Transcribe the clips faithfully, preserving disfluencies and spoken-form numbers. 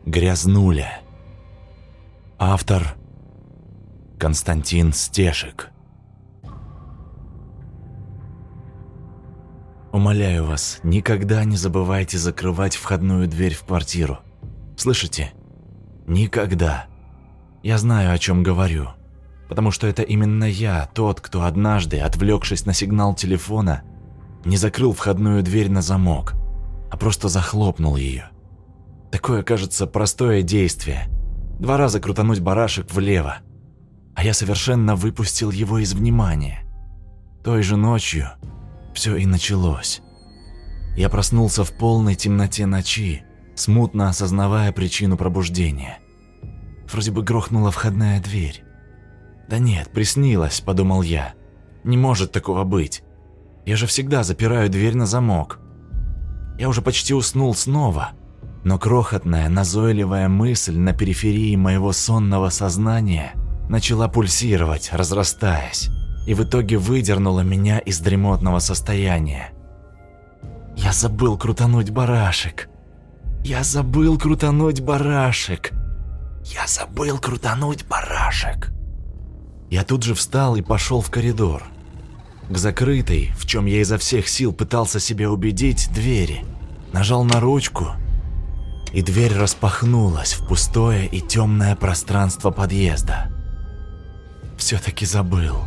Грязнуля. Автор Константин Стешек. Умоляю вас, никогда не забывайте закрывать входную дверь в квартиру. Слышите? Никогда. Я знаю, о чем говорю, потому что это именно я, тот, кто однажды, отвлекшись на сигнал телефона, не закрыл входную дверь на замок, а просто захлопнул ее. Такое, кажется, простое действие. Два раза крутануть барашек влево, а я совершенно выпустил его из внимания. Той же ночью все и началось. Я проснулся в полной темноте ночи, смутно осознавая причину пробуждения. Вроде бы грохнула входная дверь. Да нет, приснилось, подумал я. Не может такого быть. Я же всегда запираю дверь на замок. Я уже почти уснул снова, но крохотная, назойливая мысль на периферии моего сонного сознания начала пульсировать, разрастаясь, и в итоге выдернула меня из дремотного состояния. Я забыл крутануть барашек. Я забыл крутануть барашек. Я забыл крутануть барашек. Я тут же встал и пошел в коридор. К закрытой, в чем я изо всех сил пытался себя убедить, двери. Нажал на ручку, и дверь распахнулась в пустое и темное пространство подъезда. Все-таки забыл.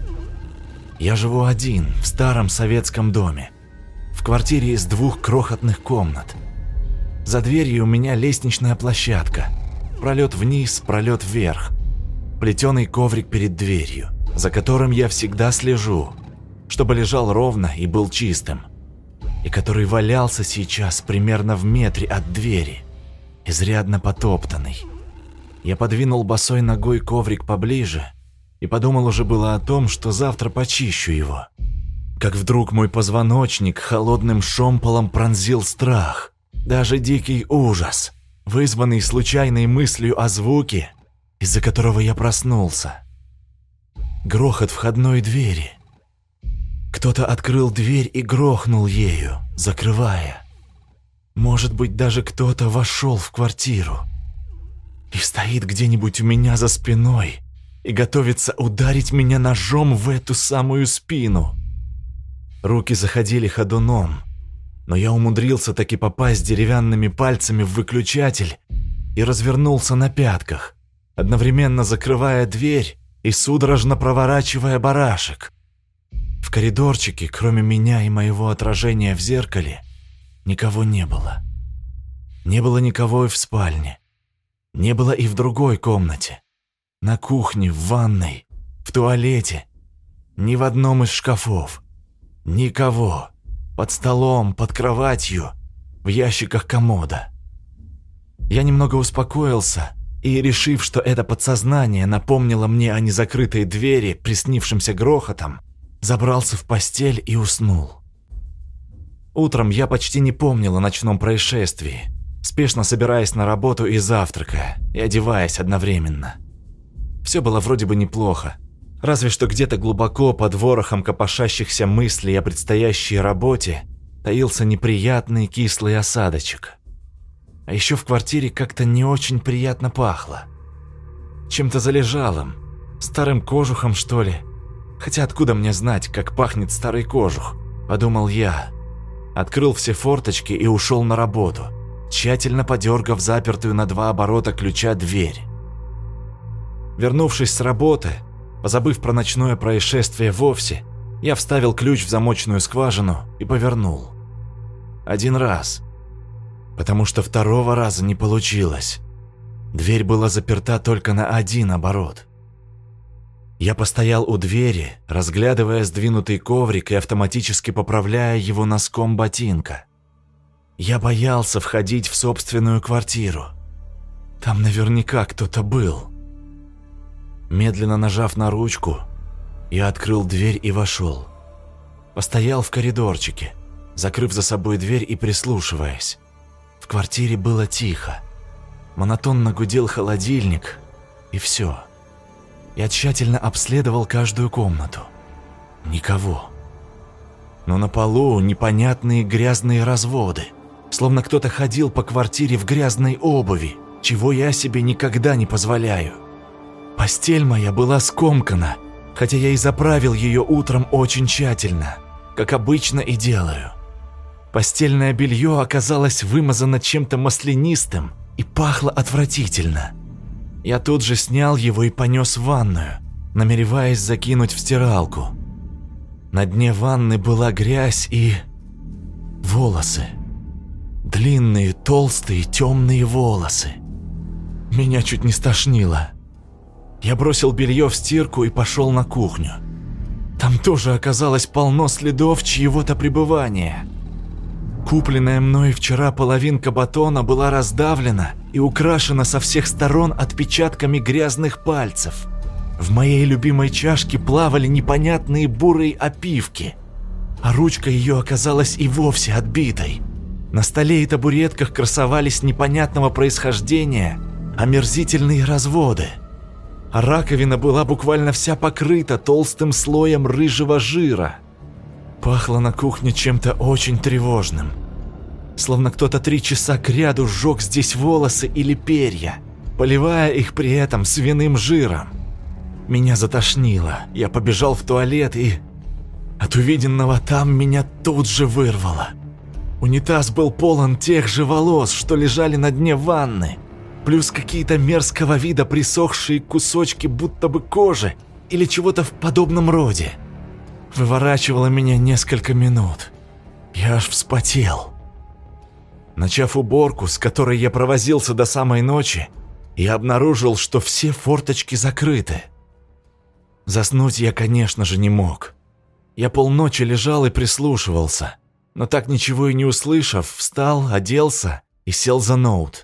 Я живу один, в старом советском доме, в квартире из двух крохотных комнат. За дверью у меня лестничная площадка, пролет вниз, пролет вверх, плетеный коврик перед дверью, за которым я всегда слежу, чтобы лежал ровно и был чистым, и который валялся сейчас примерно в метре от двери, изрядно потоптанный. Я подвинул босой ногой коврик поближе и подумал уже было о том, что завтра почищу его, как вдруг мой позвоночник холодным шомполом пронзил страх, даже дикий ужас, вызванный случайной мыслью о звуке, из-за которого я проснулся. Грохот входной двери. Кто-то открыл дверь и грохнул ею, закрывая. Может быть, даже кто-то вошел в квартиру и стоит где-нибудь у меня за спиной и готовится ударить меня ножом в эту самую спину. Руки заходили ходуном, но я умудрился таки попасть деревянными пальцами в выключатель и развернулся на пятках, одновременно закрывая дверь и судорожно проворачивая барашек. В коридорчике, кроме меня и моего отражения в зеркале, никого не было. Не было никого и в спальне. Не было и в другой комнате. На кухне, в ванной, в туалете. Ни в одном из шкафов. Никого. Под столом, под кроватью, в ящиках комода. Я немного успокоился и, решив, что это подсознание напомнило мне о незакрытой двери, приснившимся грохотом, забрался в постель и уснул. Утром я почти не помнил о ночном происшествии, спешно собираясь на работу и завтракая, и одеваясь одновременно. Все было вроде бы неплохо, разве что где-то глубоко под ворохом копошащихся мыслей о предстоящей работе таился неприятный кислый осадочек. А еще в квартире как-то не очень приятно пахло. Чем-то залежалым, старым кожухом, что ли. Хотя откуда мне знать, как пахнет старый кожух, подумал я. Открыл все форточки и ушел на работу, тщательно подергав запертую на два оборота ключа дверь. Вернувшись с работы, позабыв про ночное происшествие вовсе, я вставил ключ в замочную скважину и повернул. Один раз, потому что второго раза не получилось. Дверь была заперта только на один оборот. Я постоял у двери, разглядывая сдвинутый коврик и автоматически поправляя его носком ботинка. Я боялся входить в собственную квартиру. Там наверняка кто-то был. Медленно нажав на ручку, я открыл дверь и вошел. Постоял в коридорчике, закрыв за собой дверь и прислушиваясь. В квартире было тихо. Монотонно гудел холодильник, и все. Я тщательно обследовал каждую комнату. Никого. Но на полу непонятные грязные разводы, словно кто-то ходил по квартире в грязной обуви, чего я себе никогда не позволяю. Постель моя была скомкана, хотя я и заправил ее утром очень тщательно, как обычно и делаю. Постельное белье оказалось вымазано чем-то маслянистым и пахло отвратительно. Я тут же снял его и понес в ванную, намереваясь закинуть в стиралку. На дне ванны была грязь и... волосы. Длинные, толстые, темные волосы. Меня чуть не стошнило. Я бросил белье в стирку и пошел на кухню. Там тоже оказалось полно следов чьего-то пребывания. Купленная мной вчера половинка батона была раздавлена и украшена со всех сторон отпечатками грязных пальцев. В моей любимой чашке плавали непонятные бурые опивки, а ручка ее оказалась и вовсе отбитой. На столе и табуретках красовались непонятного происхождения омерзительные разводы. А раковина была буквально вся покрыта толстым слоем рыжего жира. Пахло на кухне чем-то очень тревожным. Словно кто-то три часа кряду сжег здесь волосы или перья, поливая их при этом свиным жиром. Меня затошнило, я побежал в туалет и... От увиденного там меня тут же вырвало. Унитаз был полон тех же волос, что лежали на дне ванны, плюс какие-то мерзкого вида присохшие кусочки будто бы кожи или чего-то в подобном роде. Выворачивало меня несколько минут. Я аж вспотел. Начав уборку, с которой я провозился до самой ночи, я обнаружил, что все форточки закрыты. Заснуть я, конечно же, не мог. Я полночи лежал и прислушивался, но так ничего и не услышав, встал, оделся и сел за ноут.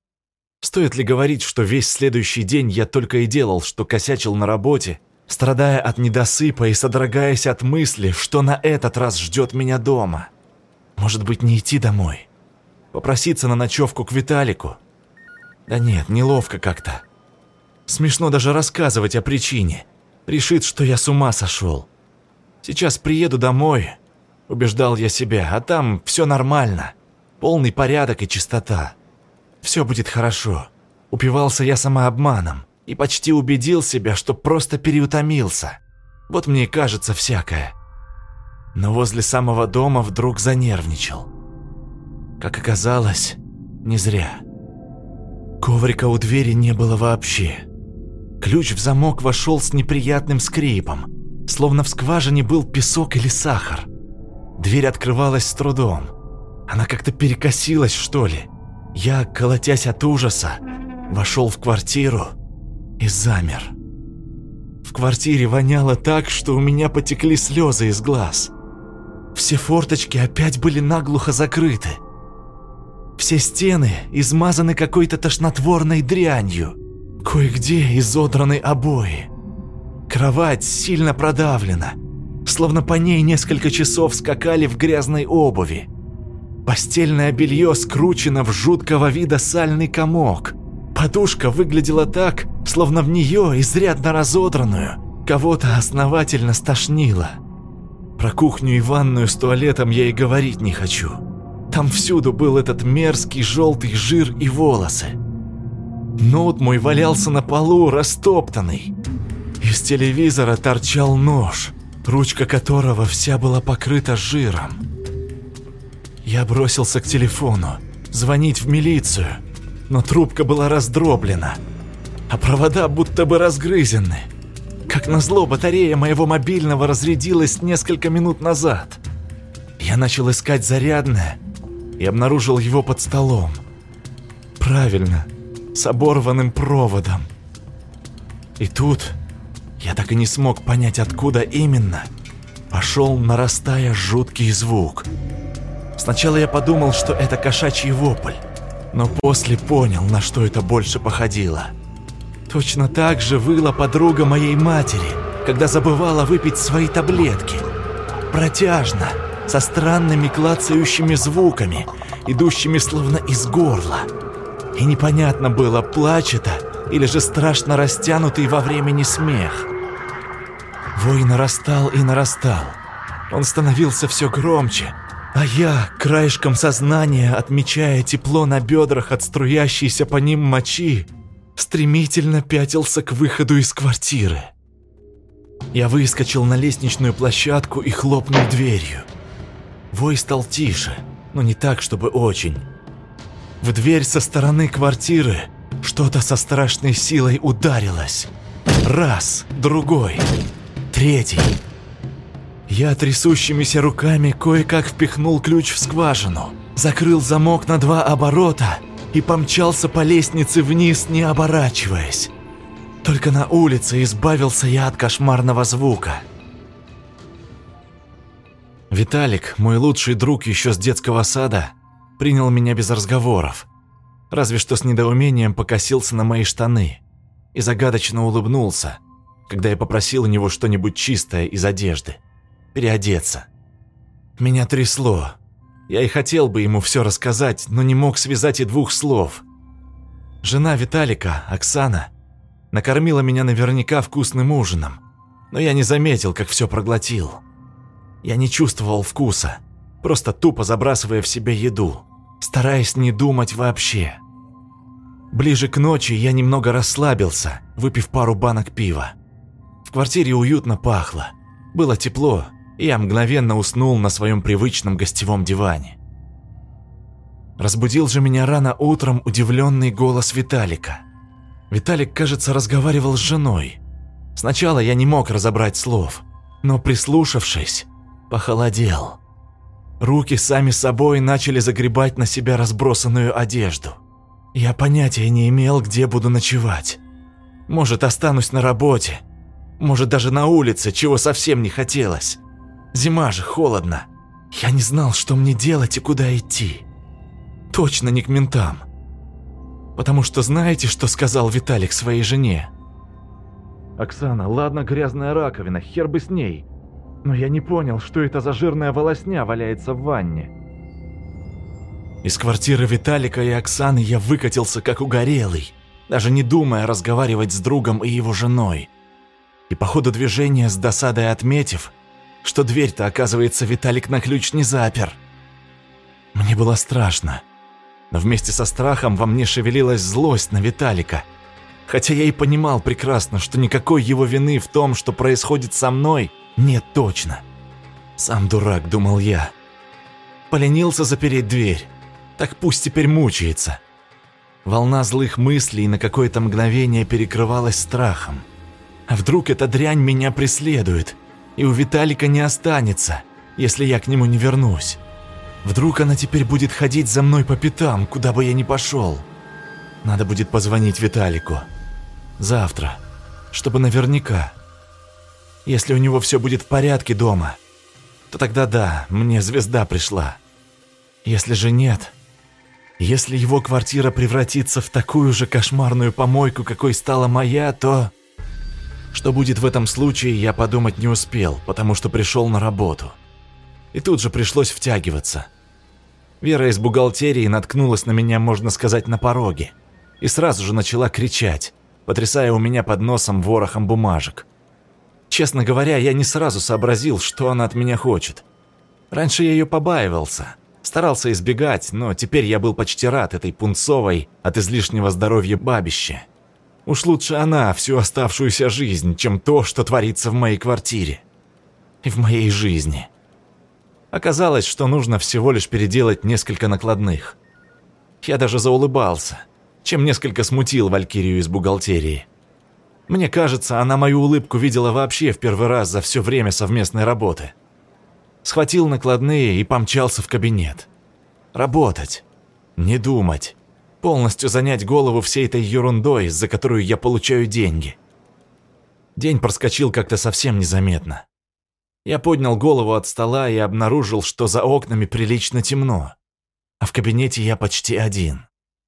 Стоит ли говорить, что весь следующий день я только и делал, что косячил на работе, страдая от недосыпа и содрогаясь от мысли, что на этот раз ждет меня дома. Может быть, не идти домой? Попроситься на ночевку к Виталику? Да нет, неловко как-то. Смешно даже рассказывать о причине. Решит, что я с ума сошел. Сейчас приеду домой, убеждал я себя, а там все нормально. Полный порядок и чистота. Все будет хорошо. Упивался я самообманом и почти убедил себя, что просто переутомился. Вот мне и кажется всякое. Но возле самого дома вдруг занервничал. Как оказалось, не зря. Коврика у двери не было вообще. Ключ в замок вошел с неприятным скрипом, словно в скважине был песок или сахар. Дверь открывалась с трудом. Она как-то перекосилась, что ли. Я, колотясь от ужаса, вошел в квартиру и замер. В квартире воняло так, что у меня потекли слезы из глаз. Все форточки опять были наглухо закрыты. Все стены измазаны какой-то тошнотворной дрянью. Кое-где изодраны обои. Кровать сильно продавлена, словно по ней несколько часов скакали в грязной обуви. Постельное белье скручено в жуткого вида сальный комок. Подушка выглядела так, словно в нее, изрядно разодранную, кого-то основательно стошнило. Про кухню и ванную с туалетом я и говорить не хочу. Там всюду был этот мерзкий желтый жир и волосы. Ноут мой валялся на полу, растоптанный. Из телевизора торчал нож, ручка которого вся была покрыта жиром. Я бросился к телефону, звонить в милицию, но трубка была раздроблена, а провода будто бы разгрызены. Как назло, батарея моего мобильного разрядилась несколько минут назад. Я начал искать зарядное и обнаружил его под столом. Правильно, с оборванным проводом. И тут, я так и не смог понять, откуда именно, пошел, нарастая, жуткий звук. Сначала я подумал, что это кошачий вопль, но после понял, на что это больше походило. Точно так же выла подруга моей матери, когда забывала выпить свои таблетки. Протяжно, со странными клацающими звуками, идущими словно из горла. И непонятно было, плач это или же страшно растянутый во времени смех. Вой нарастал и нарастал. Он становился все громче, А я, краешком сознания, отмечая тепло на бедрах от струящейся по ним мочи, стремительно пятился к выходу из квартиры. Я выскочил на лестничную площадку и хлопнул дверью. Вой стал тише, но не так, чтобы очень. В дверь со стороны квартиры что-то со страшной силой ударилось. Раз, другой, третий. Я трясущимися руками кое-как впихнул ключ в скважину, закрыл замок на два оборота и помчался по лестнице вниз, не оборачиваясь. Только на улице избавился я от кошмарного звука. Виталик, мой лучший друг еще с детского сада, принял меня без разговоров. Разве что с недоумением покосился на мои штаны и загадочно улыбнулся, когда я попросил у него что-нибудь чистое из одежды. Переодеться. Меня трясло. Я и хотел бы ему все рассказать, но не мог связать и двух слов. Жена Виталика, Оксана, накормила меня наверняка вкусным ужином, но я не заметил, как все проглотил. Я не чувствовал вкуса, просто тупо забрасывая в себя еду, стараясь не думать вообще. Ближе к ночи я немного расслабился, выпив пару банок пива. В квартире уютно пахло, было тепло, и я мгновенно уснул на своем привычном гостевом диване. Разбудил же меня рано утром удивленный голос Виталика. Виталик, кажется, разговаривал с женой. Сначала я не мог разобрать слов, но, прислушавшись, похолодел. Руки сами собой начали загребать на себя разбросанную одежду. Я понятия не имел, где буду ночевать. Может, останусь на работе, может, даже на улице, чего совсем не хотелось. Зима же, холодно. Я не знал, что мне делать и куда идти. Точно не к ментам. Потому что знаете, что сказал Виталик своей жене? «Оксана, ладно, грязная раковина, хер бы с ней. Но я не понял, что это за жирная волосня валяется в ванне». Из квартиры Виталика и Оксаны я выкатился как угорелый, даже не думая разговаривать с другом и его женой. И по ходу движения с досадой отметив, что дверь-то, оказывается, Виталик на ключ не запер. Мне было страшно, но вместе со страхом во мне шевелилась злость на Виталика, хотя я и понимал прекрасно, что никакой его вины в том, что происходит со мной, нет точно. Сам дурак, думал я. Поленился запереть дверь, так пусть теперь мучается. Волна злых мыслей на какое-то мгновение перекрывалась страхом. А вдруг эта дрянь меня преследует, и у Виталика не останется, если я к нему не вернусь. Вдруг она теперь будет ходить за мной по пятам, куда бы я ни пошел. Надо будет позвонить Виталику. Завтра, чтобы наверняка. Если у него все будет в порядке дома, то тогда да, мне звезда пришла. Если же нет, если его квартира превратится в такую же кошмарную помойку, какой стала моя, то... Что будет в этом случае, я подумать не успел, потому что пришел на работу. И тут же пришлось втягиваться. Вера из бухгалтерии наткнулась на меня, можно сказать, на пороге. И сразу же начала кричать, потрясая у меня под носом ворохом бумажек. Честно говоря, я не сразу сообразил, что она от меня хочет. Раньше я ее побаивался, старался избегать, но теперь я был почти рад этой пунцовой от излишнего здоровья бабище. Уж лучше она всю оставшуюся жизнь, чем то, что творится в моей квартире. И в моей жизни. Оказалось, что нужно всего лишь переделать несколько накладных. Я даже заулыбался, чем несколько смутил Валькирию из бухгалтерии. Мне кажется, она мою улыбку видела вообще в первый раз за все время совместной работы. Схватил накладные и помчался в кабинет. Работать. Не думать. Полностью занять голову всей этой ерундой, за которую я получаю деньги. День проскочил как-то совсем незаметно. Я поднял голову от стола и обнаружил, что за окнами прилично темно, а в кабинете я почти один.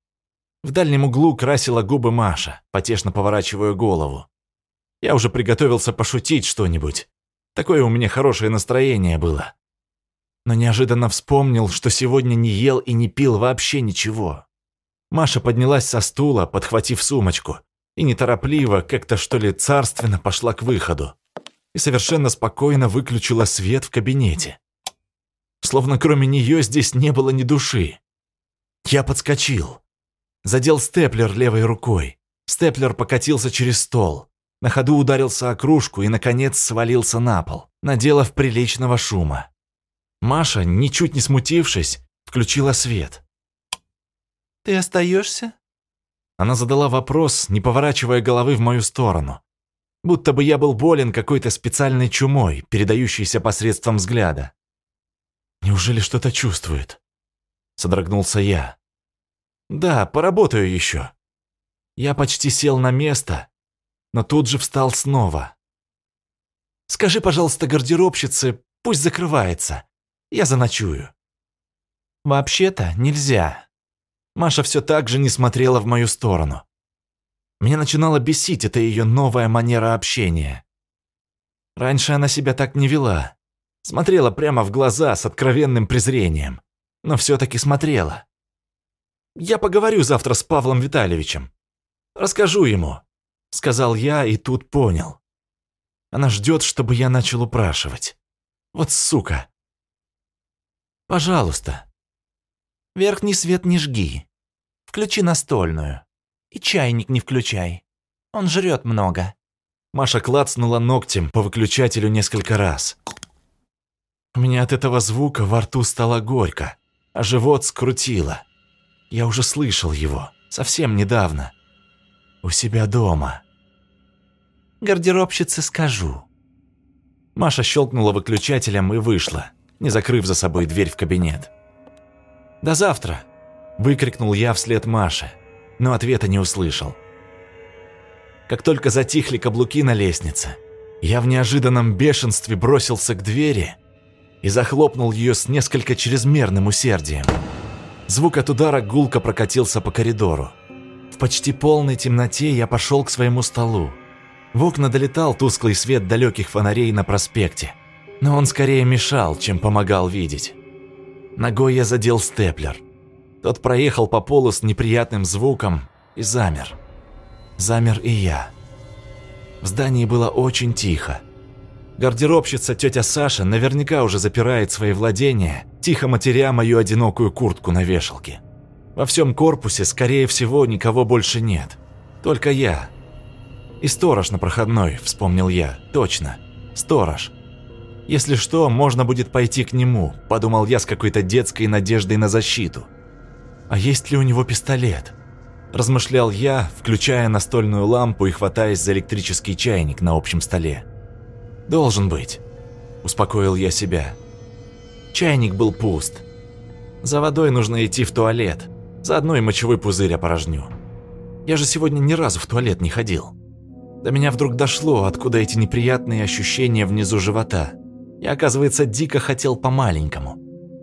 В дальнем углу красила губы Маша, потешно поворачивая голову. Я уже приготовился пошутить что-нибудь. Такое у меня хорошее настроение было. Но неожиданно вспомнил, что сегодня не ел и не пил вообще ничего. Маша поднялась со стула, подхватив сумочку, и неторопливо, как-то что ли царственно пошла к выходу. И совершенно спокойно выключила свет в кабинете. словно кроме нее здесь не было ни души. Я подскочил. Задел степлер левой рукой. Степлер покатился через стол. На ходу ударился о кружку и, наконец, свалился на пол, наделав приличного шума. Маша, ничуть не смутившись, включила свет. «Ты остаешься?» Она задала вопрос, не поворачивая головы в мою сторону. Будто бы я был болен какой-то специальной чумой, передающейся посредством взгляда. «Неужели что-то чувствует?» Содрогнулся я. «Да, поработаю еще». Я почти сел на место, но тут же встал снова. «Скажи, пожалуйста, гардеробщице, пусть закрывается. Я заночую». «Вообще-то нельзя». Маша все так же не смотрела в мою сторону. Меня начинало бесить эта ее новая манера общения. Раньше она себя так не вела. Смотрела прямо в глаза с откровенным презрением. Но все-таки смотрела. «Я поговорю завтра с Павлом Витальевичем. Расскажу ему», — сказал я и тут понял. Она ждет, чтобы я начал упрашивать. Вот сука. «Пожалуйста. Верхний свет не жги. Включи настольную. И чайник не включай. Он жрет много». Маша клацнула ногтем по выключателю несколько раз. У меня от этого звука во рту стало горько, а живот скрутило. Я уже слышал его, совсем недавно. У себя дома. «Гардеробщице скажу». Маша щелкнула выключателем и вышла, не закрыв за собой дверь в кабинет. «До завтра!» – выкрикнул я вслед Маше, но ответа не услышал. Как только затихли каблуки на лестнице, я в неожиданном бешенстве бросился к двери и захлопнул ее с несколько чрезмерным усердием. Звук от удара гулко прокатился по коридору. В почти полной темноте я пошел к своему столу. В окна долетал тусклый свет далеких фонарей на проспекте, но он скорее мешал, чем помогал видеть. Ногой я задел степлер. Тот проехал по полу с неприятным звуком и замер. Замер и я. В здании было очень тихо. Гардеробщица тетя Саша наверняка уже запирает свои владения, тихо матеря мою одинокую куртку на вешалке. Во всем корпусе, скорее всего, никого больше нет. Только я. И сторож на проходной, вспомнил я. Точно, сторож. Если что, можно будет пойти к нему, подумал я с какой-то детской надеждой на защиту. А есть ли у него пистолет? Размышлял я, включая настольную лампу и хватаясь за электрический чайник на общем столе. Должен быть, успокоил я себя. Чайник был пуст. За водой нужно идти в туалет, заодно и мочевой пузырь опорожню. Я же сегодня ни разу в туалет не ходил. До меня вдруг дошло, откуда эти неприятные ощущения внизу живота. Я, оказывается, дико хотел по-маленькому.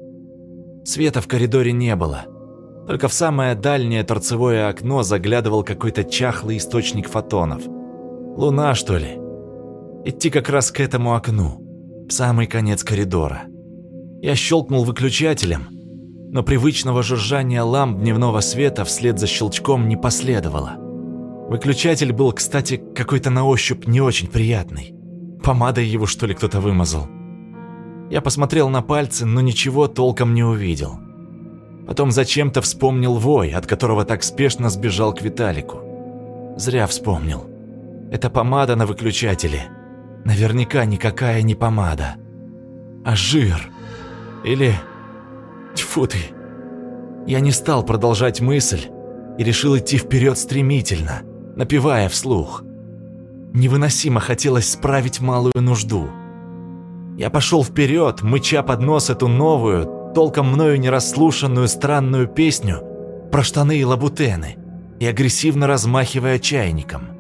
Света в коридоре не было. Только в самое дальнее торцевое окно заглядывал какой-то чахлый источник фотонов. Луна, что ли? Идти как раз к этому окну, в самый конец коридора. Я щелкнул выключателем, но привычного жужжания ламп дневного света вслед за щелчком не последовало. Выключатель был, кстати, какой-то на ощупь не очень приятный. Помадой его, что ли, кто-то вымазал. Я посмотрел на пальцы, но ничего толком не увидел. Потом зачем-то вспомнил вой, от которого так спешно сбежал к Виталику. Зря вспомнил. Это помада на выключателе. Наверняка никакая не помада, а жир. Или... Тьфу ты. Я не стал продолжать мысль и решил идти вперед стремительно, напевая вслух. Невыносимо хотелось справить малую нужду. Я пошел вперед, мыча под нос эту новую, толком мною не расслушанную странную песню про штаны и лабутены и агрессивно размахивая чайником.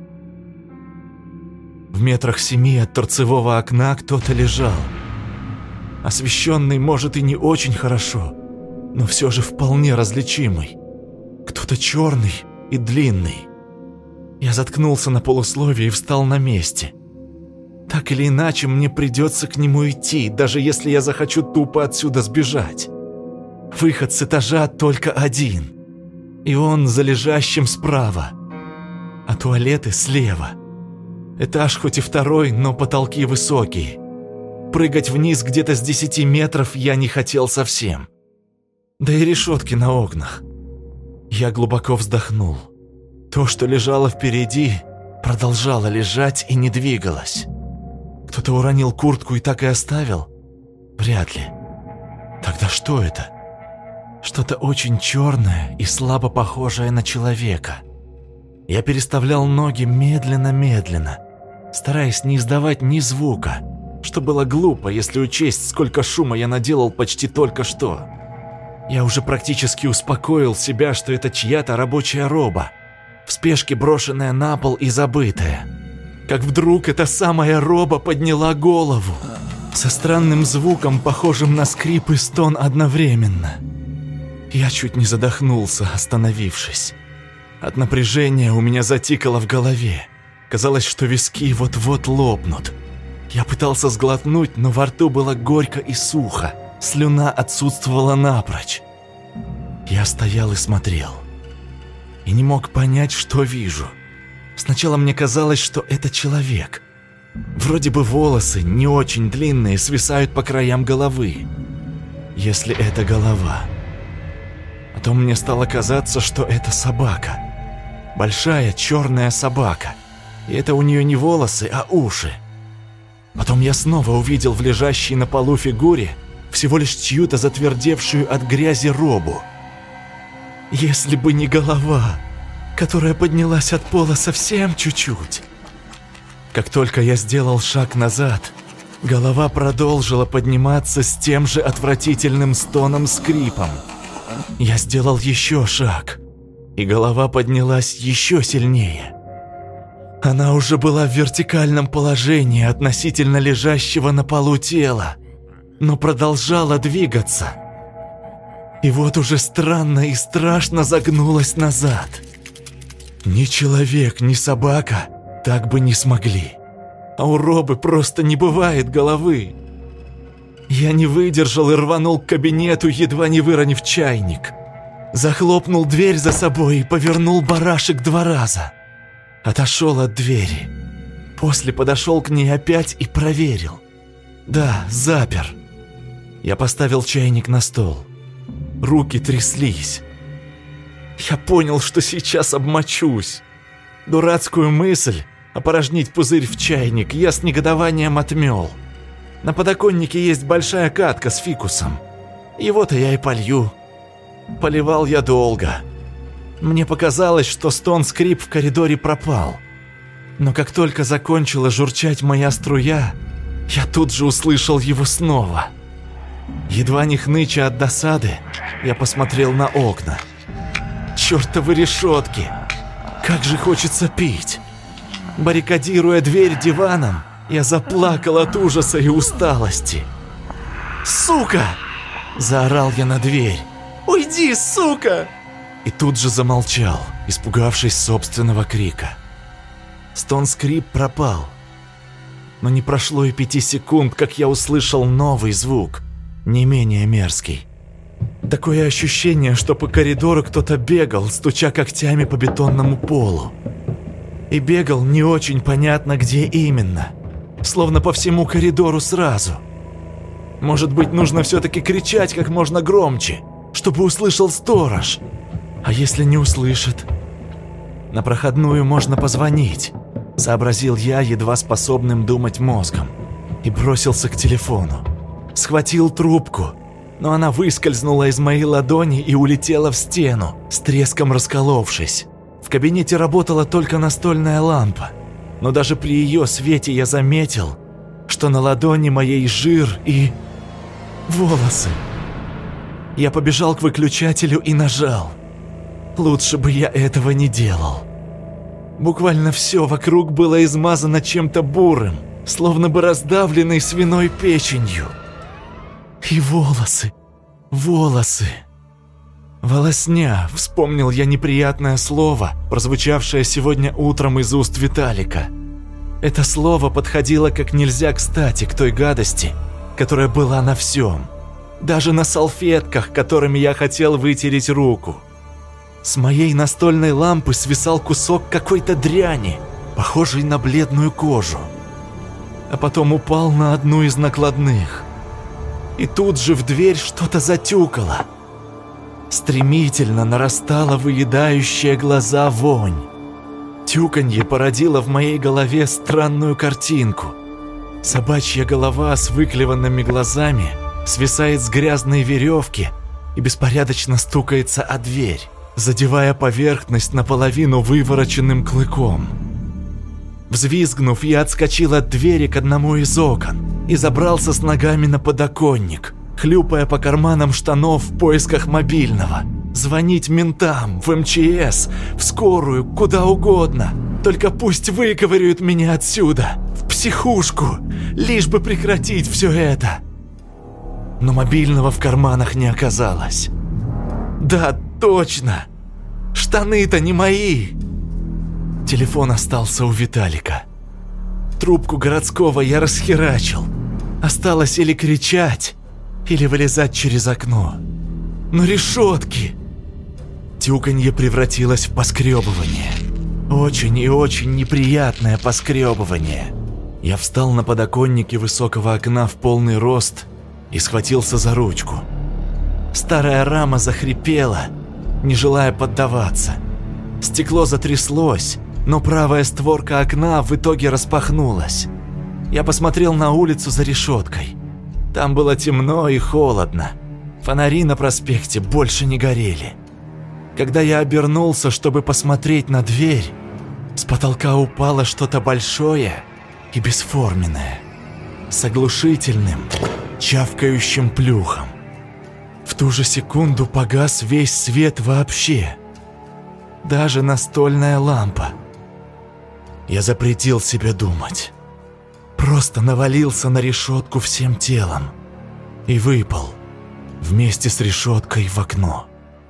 В метрах семи от торцевого окна кто-то лежал. Освещенный, может, и не очень хорошо, но все же вполне различимый. Кто-то черный и длинный. Я заткнулся на полусловие и встал на месте. Так или иначе, мне придется к нему идти, даже если я захочу тупо отсюда сбежать. Выход с этажа только один. И он за лежащим справа. А туалеты слева. Этаж хоть и второй, но потолки высокие. Прыгать вниз где-то с десяти метров я не хотел совсем. Да и решетки на окнах. Я глубоко вздохнул. То, что лежало впереди, продолжало лежать и не двигалось. Кто-то уронил куртку и так и оставил? Вряд ли. Тогда что это? Что-то очень черное и слабо похожее на человека. Я переставлял ноги медленно-медленно, стараясь не издавать ни звука, что было глупо, если учесть, сколько шума я наделал почти только что. Я уже практически успокоил себя, что это чья-то рабочая роба, в спешке брошенная на пол и забытая. Как вдруг эта самая роба подняла голову, со странным звуком, похожим на скрип и стон одновременно. Я чуть не задохнулся, остановившись. От напряжения у меня затикало в голове. Казалось, что виски вот-вот лопнут. Я пытался сглотнуть, но во рту было горько и сухо. Слюна отсутствовала напрочь. Я стоял и смотрел. И не мог понять, что вижу. Сначала мне казалось, что это человек. Вроде бы волосы, не очень длинные, свисают по краям головы. Если это голова. Потом мне стало казаться, что это собака. Большая черная собака. И это у нее не волосы, а уши. Потом я снова увидел в лежащей на полу фигуре всего лишь чью-то затвердевшую от грязи робу. Если бы не голова, которая поднялась от пола совсем чуть-чуть. Как только я сделал шаг назад, голова продолжила подниматься с тем же отвратительным стоном-скрипом. Я сделал еще шаг, и голова поднялась еще сильнее. Она уже была в вертикальном положении относительно лежащего на полу тела, но продолжала двигаться. И вот уже странно и страшно загнулась назад. Ни человек, ни собака так бы не смогли. А у робы просто не бывает головы. Я не выдержал и рванул к кабинету, едва не выронив чайник. Захлопнул дверь за собой и повернул барашек два раза. Отошел от двери. После подошел к ней опять и проверил. Да, запер. Я поставил чайник на стол. Руки тряслись. Я понял, что сейчас обмочусь. Дурацкую мысль опорожнить пузырь в чайник я с негодованием отмел. На подоконнике есть большая катка с фикусом. Его-то я и полью. Поливал я долго. Мне показалось, что стон-скрип в коридоре пропал. Но как только закончила журчать моя струя, я тут же услышал его снова. Едва не хныча от досады, я посмотрел на окна. Чёртовы решетки! Как же хочется пить! Баррикадируя дверь диваном, я заплакал от ужаса и усталости. «Сука!» – заорал я на дверь. «Уйди, сука!» И тут же замолчал, испугавшись собственного крика. Стон-скрип пропал. Но не прошло и пяти секунд, как я услышал новый звук, не менее мерзкий. Такое ощущение, что по коридору кто-то бегал, стуча когтями по бетонному полу. И бегал не очень понятно, где именно. Словно по всему коридору сразу. Может быть, нужно все-таки кричать как можно громче, чтобы услышал сторож. А если не услышит? На проходную можно позвонить, сообразил я, едва способным думать мозгом, и бросился к телефону. Схватил трубку, но она выскользнула из моей ладони и улетела в стену, с треском расколовшись. В кабинете работала только настольная лампа, но даже при ее свете я заметил, что на ладони моей жир и волосы. Я побежал к выключателю и нажал. Лучше бы я этого не делал. Буквально все вокруг было измазано чем-то бурым, словно бы раздавленной свиной печенью. И волосы, волосы. «Волосня», — вспомнил я неприятное слово, прозвучавшее сегодня утром из уст Виталика. Это слово подходило как нельзя кстати к той гадости, которая была на всем. Даже на салфетках, которыми я хотел вытереть руку. С моей настольной лампы свисал кусок какой-то дряни, похожий на бледную кожу. а потом упал на одну из накладных. И тут же в дверь что-то затюкало. Стремительно нарастала выедающая глаза вонь. Тюканье породило в моей голове странную картинку. Собачья голова с выклеванными глазами свисает с грязной веревки и беспорядочно стукается о дверь, задевая поверхность наполовину вывороченным клыком. Взвизгнув, я отскочил от двери к одному из окон и забрался с ногами на подоконник, хлюпая по карманам штанов в поисках мобильного. Звонить ментам, в эм че эс, в скорую, куда угодно. Только пусть выковыряют меня отсюда, в психушку, лишь бы прекратить все это. Но мобильного в карманах не оказалось. Да, точно. Штаны-то не мои. Телефон остался у Виталика. Трубку городского я расхерачил. Осталось или кричать, или вылезать через окно. Но решетки... Тюканье превратилось в поскребывание. Очень и очень неприятное поскребывание. Я встал на подоконнике высокого окна в полный рост и схватился за ручку. Старая рама захрипела, не желая поддаваться. Стекло затряслось, но правая створка окна в итоге распахнулась. Я посмотрел на улицу за решеткой. Там было темно и холодно. Фонари на проспекте больше не горели. Когда я обернулся, чтобы посмотреть на дверь, с потолка упало что-то большое и бесформенное, с оглушительным, чавкающим плюхом. В ту же секунду погас весь свет вообще. Даже настольная лампа. Я запретил себе думать. Просто навалился на решетку всем телом и выпал вместе с решеткой в окно.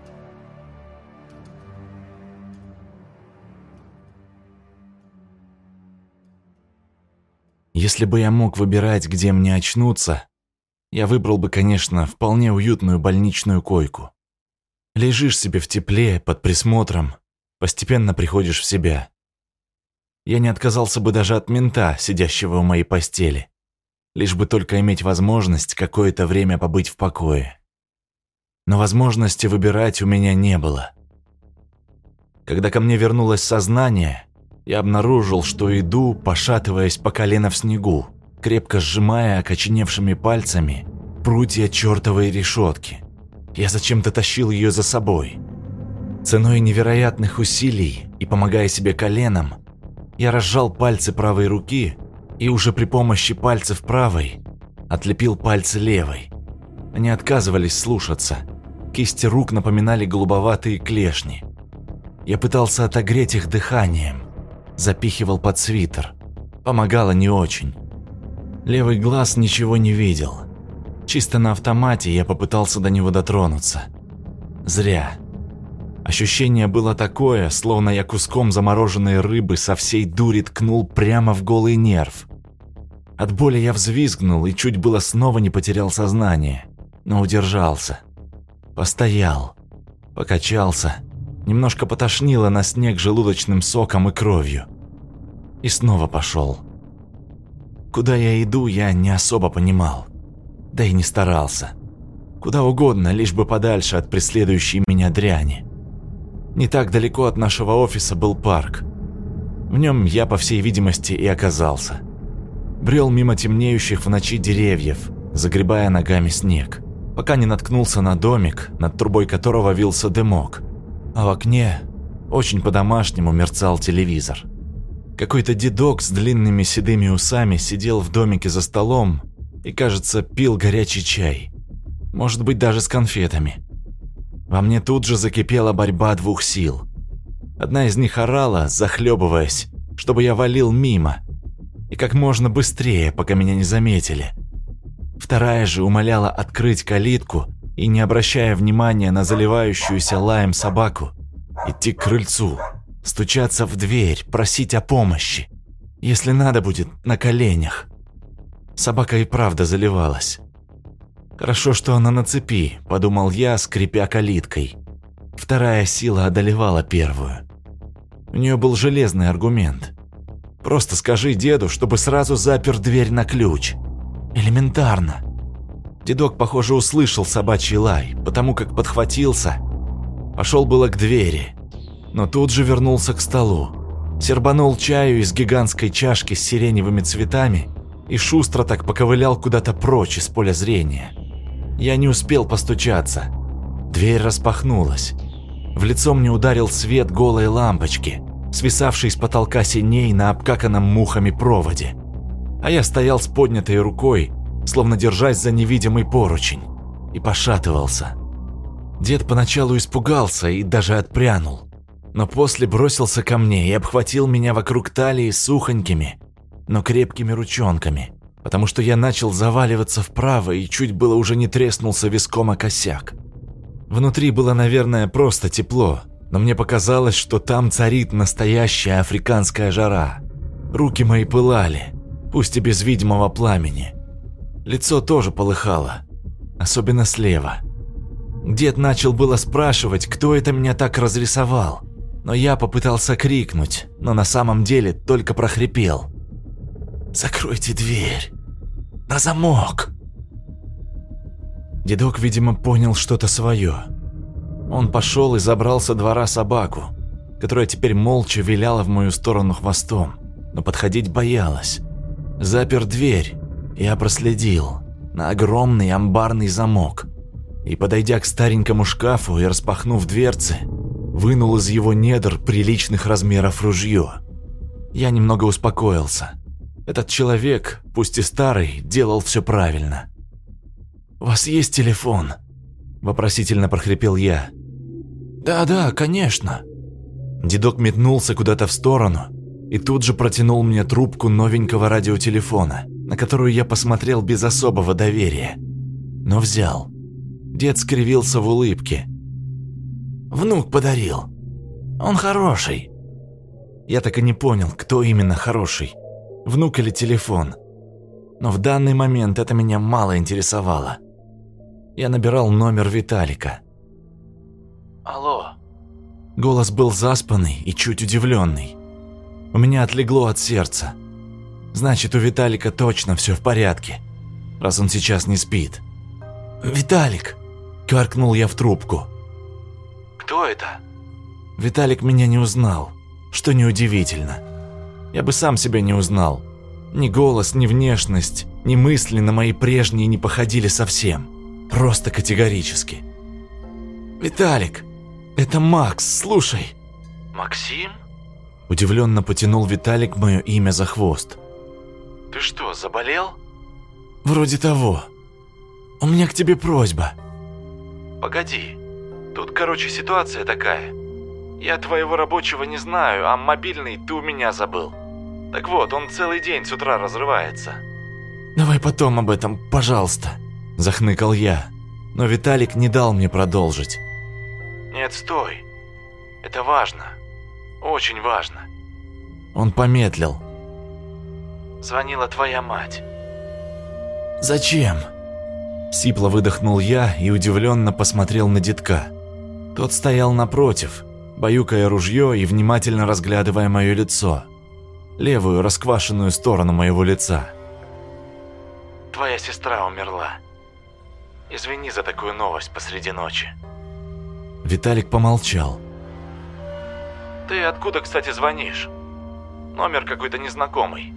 Если бы я мог выбирать, где мне очнуться, я выбрал бы, конечно, вполне уютную больничную койку. Лежишь себе в тепле, под присмотром, постепенно приходишь в себя. Я не отказался бы даже от мента, сидящего у моей постели, лишь бы только иметь возможность какое-то время побыть в покое. Но возможности выбирать у меня не было. Когда ко мне вернулось сознание, я обнаружил, что иду, пошатываясь по колено в снегу, крепко сжимая окоченевшими пальцами прутья чертовой решетки. Я зачем-то тащил ее за собой. Ценой невероятных усилий и помогая себе коленом, я разжал пальцы правой руки и уже при помощи пальцев правой отлепил пальцы левой. Они отказывались слушаться. Кисти рук напоминали голубоватые клешни. Я пытался отогреть их дыханием, запихивал под свитер. Помогало не очень. Левый глаз ничего не видел. Чисто на автомате я попытался до него дотронуться. Зря. Ощущение было такое, словно я куском замороженной рыбы со всей дури ткнул прямо в голый нерв. От боли я взвизгнул и чуть было снова не потерял сознание, но удержался. Постоял, покачался, немножко потошнило на снег желудочным соком и кровью. И снова пошел. Куда я иду, я не особо понимал, да и не старался. Куда угодно, лишь бы подальше от преследующей меня дряни. Не так далеко от нашего офиса был парк. В нем я, по всей видимости, и оказался. Брел мимо темнеющих в ночи деревьев, загребая ногами снег, пока не наткнулся на домик, над трубой которого вился дымок, а в окне очень по-домашнему мерцал телевизор. Какой-то дедок с длинными седыми усами сидел в домике за столом и, кажется, пил горячий чай. Может быть, даже с конфетами. Во мне тут же закипела борьба двух сил. Одна из них орала, захлебываясь, чтобы я валил мимо, и как можно быстрее, пока меня не заметили. Вторая же умоляла открыть калитку и, не обращая внимания на заливающуюся лаем собаку, идти к крыльцу, стучаться в дверь, просить о помощи. Если надо будет, на коленях. Собака и правда заливалась. «Хорошо, что она на цепи», – подумал я, скрипя калиткой. Вторая сила одолевала первую. У нее был железный аргумент. Просто скажи деду, чтобы сразу запер дверь на ключ. Элементарно». Дедок, похоже, услышал собачий лай, потому как подхватился, пошел было к двери, но тут же вернулся к столу, сербанул чаю из гигантской чашки с сиреневыми цветами и шустро так поковылял куда-то прочь из поля зрения. Я не успел постучаться. Дверь распахнулась. В лицо мне ударил свет голой лампочки, свисавшей с потолка синей на обкаканном мухами проводе. А я стоял с поднятой рукой, словно держась за невидимый поручень, и пошатывался. Дед поначалу испугался и даже отпрянул, но после бросился ко мне и обхватил меня вокруг талии сухонькими, но крепкими ручонками, потому что я начал заваливаться вправо и чуть было уже не треснулся виском о косяк. Внутри было, наверное, просто тепло, но мне показалось, что там царит настоящая африканская жара. Руки мои пылали, пусть и без видимого пламени. Лицо тоже полыхало, особенно слева. Дед начал было спрашивать, кто это меня так разрисовал, но я попытался крикнуть, но на самом деле только прохрипел: «Закройте дверь! На замок!» Дедок, видимо, понял что-то свое. Он пошел и забрал со двора собаку, которая теперь молча виляла в мою сторону хвостом, но подходить боялась. Запер дверь. Я проследил на огромный амбарный замок и, подойдя к старенькому шкафу и распахнув дверцы, вынул из его недр приличных размеров ружье. Я немного успокоился. Этот человек, пусть и старый, делал все правильно. «У вас есть телефон?» – вопросительно прохрипел я. «Да-да, конечно». Дедок метнулся куда-то в сторону и тут же протянул мне трубку новенького радиотелефона, на которую я посмотрел без особого доверия, но взял. Дед скривился в улыбке. «Внук подарил. Он хороший». Я так и не понял, кто именно хороший, внук или телефон. Но в данный момент это меня мало интересовало. Я набирал номер Виталика. «Алло». Голос был заспанный и чуть удивленный. У меня отлегло от сердца. Значит, у Виталика точно все в порядке, раз он сейчас не спит. «Виталик!» – каркнул я в трубку. «Кто это?» Виталик меня не узнал, что неудивительно. Я бы сам себя не узнал. Ни голос, ни внешность, ни мысли на мои прежние не походили совсем. Просто категорически. «Виталик, это Макс, слушай». «Максим?» Удивленно потянул Виталик мое имя за хвост. «Ты что, заболел?» «Вроде того. У меня к тебе просьба». «Погоди. Тут, короче, ситуация такая. Я твоего рабочего не знаю, а мобильный ты у меня забыл. Так вот, он целый день с утра разрывается». «Давай потом об этом, пожалуйста», – захныкал я. Но Виталик не дал мне продолжить. «Нет, стой. Это важно. Очень важно». Он помедлил. «Звонила твоя мать». «Зачем?» Сипло выдохнул я и удивленно посмотрел на дедка. Тот стоял напротив, баюкая ружье и внимательно разглядывая мое лицо. Левую расквашенную сторону моего лица. «Твоя сестра умерла. Извини за такую новость посреди ночи». Виталик помолчал. «Ты откуда, кстати, звонишь? Номер какой-то незнакомый».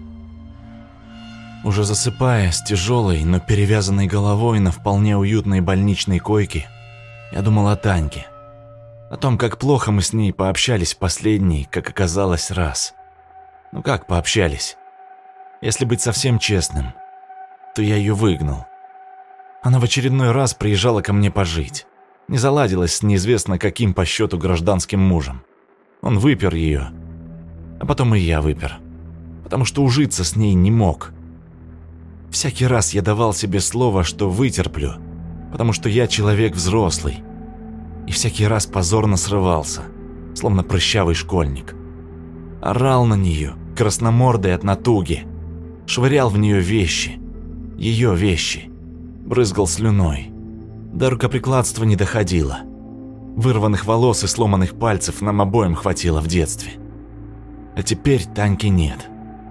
Уже засыпая с тяжелой, но перевязанной головой на вполне уютной больничной койке, я думал о Таньке. О том, как плохо мы с ней пообщались в последний, как оказалось, раз. Ну как пообщались? Если быть совсем честным, то я ее выгнал. Она в очередной раз приезжала ко мне пожить. Не заладилась с неизвестно каким по счету гражданским мужем. Он выпер ее, а потом и я выпер, потому что ужиться с ней не мог. Всякий раз я давал себе слово, что вытерплю, потому что я человек взрослый. И всякий раз позорно срывался, словно прыщавый школьник. Орал на нее, красномордой от натуги, швырял в нее вещи, ее вещи, брызгал слюной. До рукоприкладства не доходило. Вырванных волос и сломанных пальцев нам обоим хватило в детстве. А теперь Таньки нет.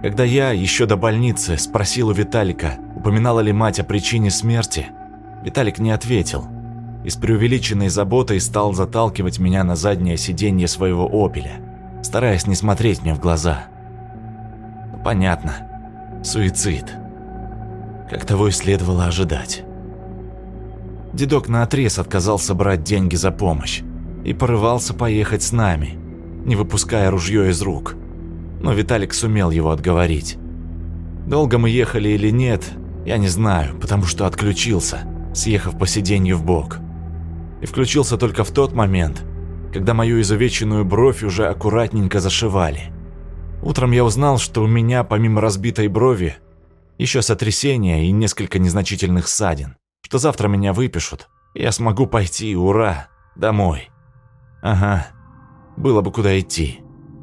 Когда я еще до больницы спросил у Виталика, упоминала ли мать о причине смерти, Виталик не ответил и с преувеличенной заботой стал заталкивать меня на заднее сиденье своего «Опеля», стараясь не смотреть мне в глаза. Понятно. Суицид. Как того и следовало ожидать. Дедок наотрез отказался брать деньги за помощь и порывался поехать с нами, не выпуская ружье из рук. Но Виталик сумел его отговорить. Долго мы ехали или нет, я не знаю, потому что отключился, съехав по сиденью вбок. И включился только в тот момент, когда мою изувеченную бровь уже аккуратненько зашивали. Утром я узнал, что у меня, помимо разбитой брови, еще сотрясение и несколько незначительных ссадин, что завтра меня выпишут, и я смогу пойти, ура, домой. Ага, было бы куда идти.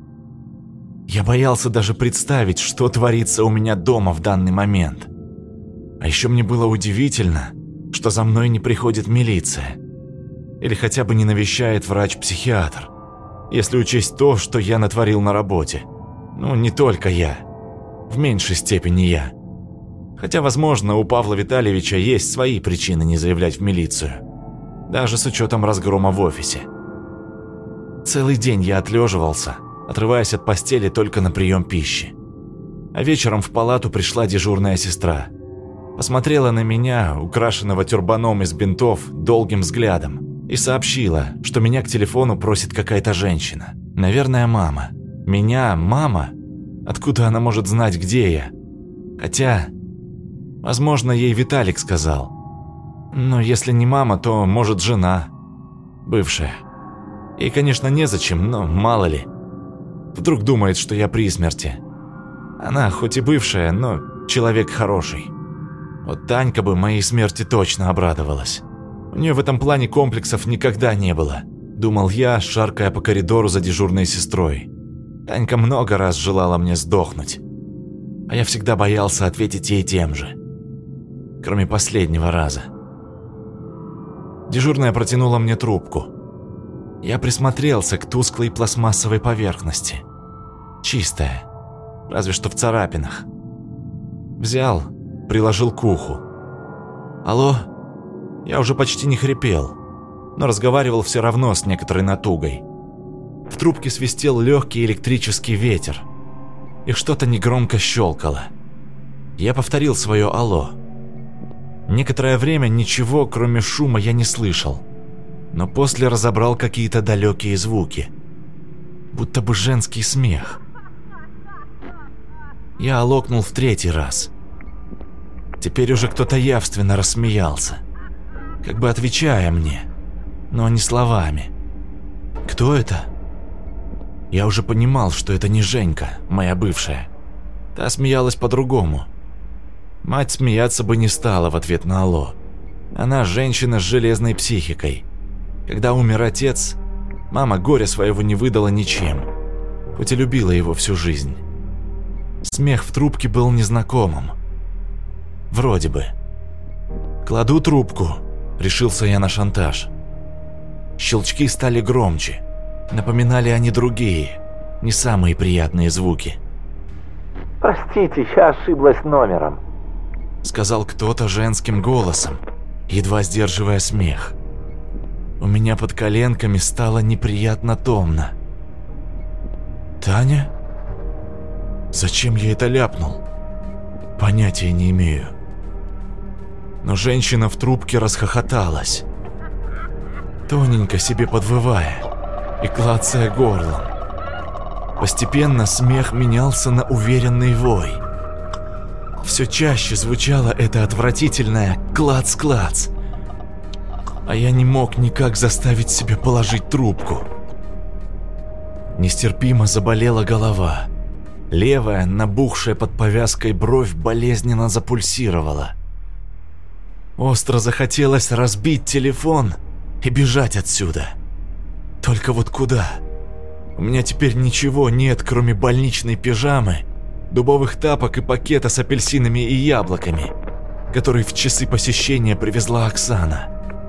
Я боялся даже представить, что творится у меня дома в данный момент. А еще мне было удивительно, что за мной не приходит милиция. Или хотя бы не навещает врач-психиатр, если учесть то, что я натворил на работе. Ну, не только я. В меньшей степени я. Хотя, возможно, у Павла Витальевича есть свои причины не заявлять в милицию. Даже с учетом разгрома в офисе. Целый день я отлеживался, отрываясь от постели только на прием пищи. А вечером в палату пришла дежурная сестра. Посмотрела на меня, украшенного тюрбаном из бинтов, долгим взглядом, и сообщила, что меня к телефону просит какая-то женщина. Наверное, мама. Меня, мама? Откуда она может знать, где я? Хотя, возможно, ей Виталик сказал. Но если не мама, то, может, жена. Бывшая. И, конечно, незачем, но мало ли. Вдруг думает, что я при смерти. Она хоть и бывшая, но человек хороший. Вот Танька бы моей смерти точно обрадовалась. У нее в этом плане комплексов никогда не было, думал я, шаркая по коридору за дежурной сестрой. Танька много раз желала мне сдохнуть, а я всегда боялся ответить ей тем же. Кроме последнего раза. Дежурная протянула мне трубку. Я присмотрелся к тусклой пластмассовой поверхности. Чистая, разве что в царапинах. Взял, приложил к уху. «Алло?» Я уже почти не хрипел, но разговаривал все равно с некоторой натугой. В трубке свистел легкий электрический ветер, и что-то негромко щелкало. Я повторил свое «алло». Некоторое время ничего, кроме шума, я не слышал, но после разобрал какие-то далекие звуки, будто бы женский смех. Я алокнул в третий раз. Теперь уже кто-то явственно рассмеялся, как бы отвечая мне, но не словами. Кто это? Я уже понимал, что это не Женька, моя бывшая. Та смеялась по-другому. Мать смеяться бы не стала в ответ на «алло». Она женщина с железной психикой. Когда умер отец, мама горя своего не выдала ничем, хоть и любила его всю жизнь. Смех в трубке был незнакомым. Вроде бы. Кладу трубку. Решился я на шантаж. Щелчки стали громче. Напоминали они другие, не самые приятные звуки. «Простите, я ошиблась номером», — сказал кто-то женским голосом, едва сдерживая смех. У меня под коленками стало неприятно томно. «Таня? Зачем я это ляпнул? Понятия не имею». Но женщина в трубке расхохоталась, тоненько себе подвывая и клацая горлом. Постепенно смех менялся на уверенный вой. Все чаще звучало это отвратительное «клац-клац», а я не мог никак заставить себя положить трубку. Нестерпимо заболела голова. Левая, набухшая под повязкой бровь болезненно запульсировала. Остро захотелось разбить телефон и бежать отсюда. Только вот куда? У меня теперь ничего нет, кроме больничной пижамы, дубовых тапок и пакета с апельсинами и яблоками, который в часы посещения привезла Оксана.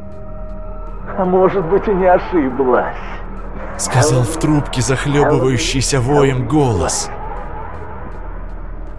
«А может быть, и не ошиблась», — сказал в трубке захлебывающийся воем голос.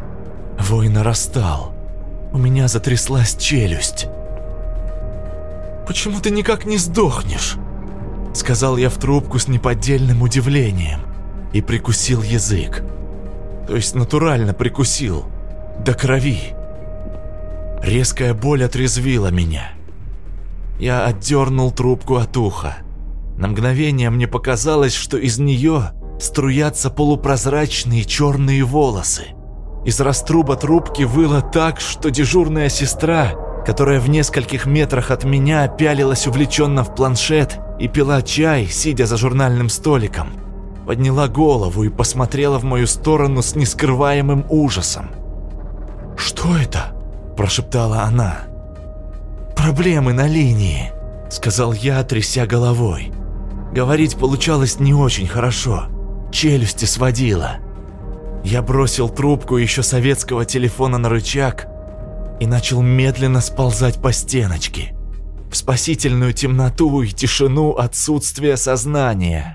Вой нарастал. У меня затряслась челюсть. «Почему ты никак не сдохнешь?» Сказал я в трубку с неподдельным удивлением и прикусил язык. То есть натурально прикусил. До крови. Резкая боль отрезвила меня. Я отдернул трубку от уха. На мгновение мне показалось, что из нее струятся полупрозрачные черные волосы. Из раструба трубки выло так, что дежурная сестра, которая в нескольких метрах от меня пялилась увлеченно в планшет и пила чай, сидя за журнальным столиком, подняла голову и посмотрела в мою сторону с нескрываемым ужасом. «Что это?» – прошептала она. «Проблемы на линии», – сказал я, тряся головой. Говорить получалось не очень хорошо. Челюсти сводило. Я бросил трубку еще советского телефона на рычаг и начал медленно сползать по стеночке в спасительную темноту и тишину отсутствия сознания.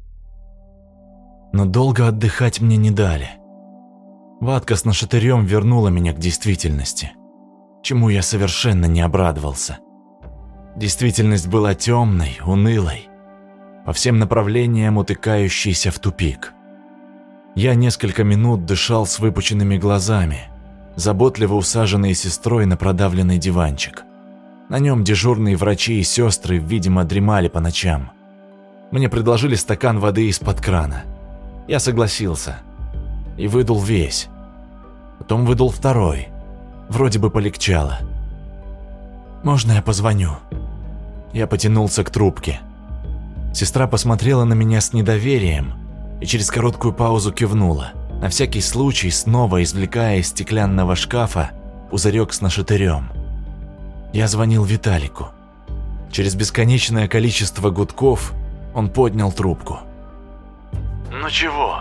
Но долго отдыхать мне не дали. Вадка с нашатырем вернула меня к действительности, чему я совершенно не обрадовался. Действительность была темной, унылой, по всем направлениям утыкающейся в тупик. Я несколько минут дышал с выпученными глазами, заботливо усаженный сестрой на продавленный диванчик. На нем дежурные врачи и сестры, видимо, дремали по ночам. Мне предложили стакан воды из-под крана. Я согласился и выдул весь. Потом выдул второй. Вроде бы полегчало. «Можно я позвоню?» Я потянулся к трубке. Сестра посмотрела на меня с недоверием и через короткую паузу кивнула, на всякий случай снова извлекая из стеклянного шкафа пузырек с нашатырем. Я звонил Виталику. Через бесконечное количество гудков он поднял трубку. «Ну чего?»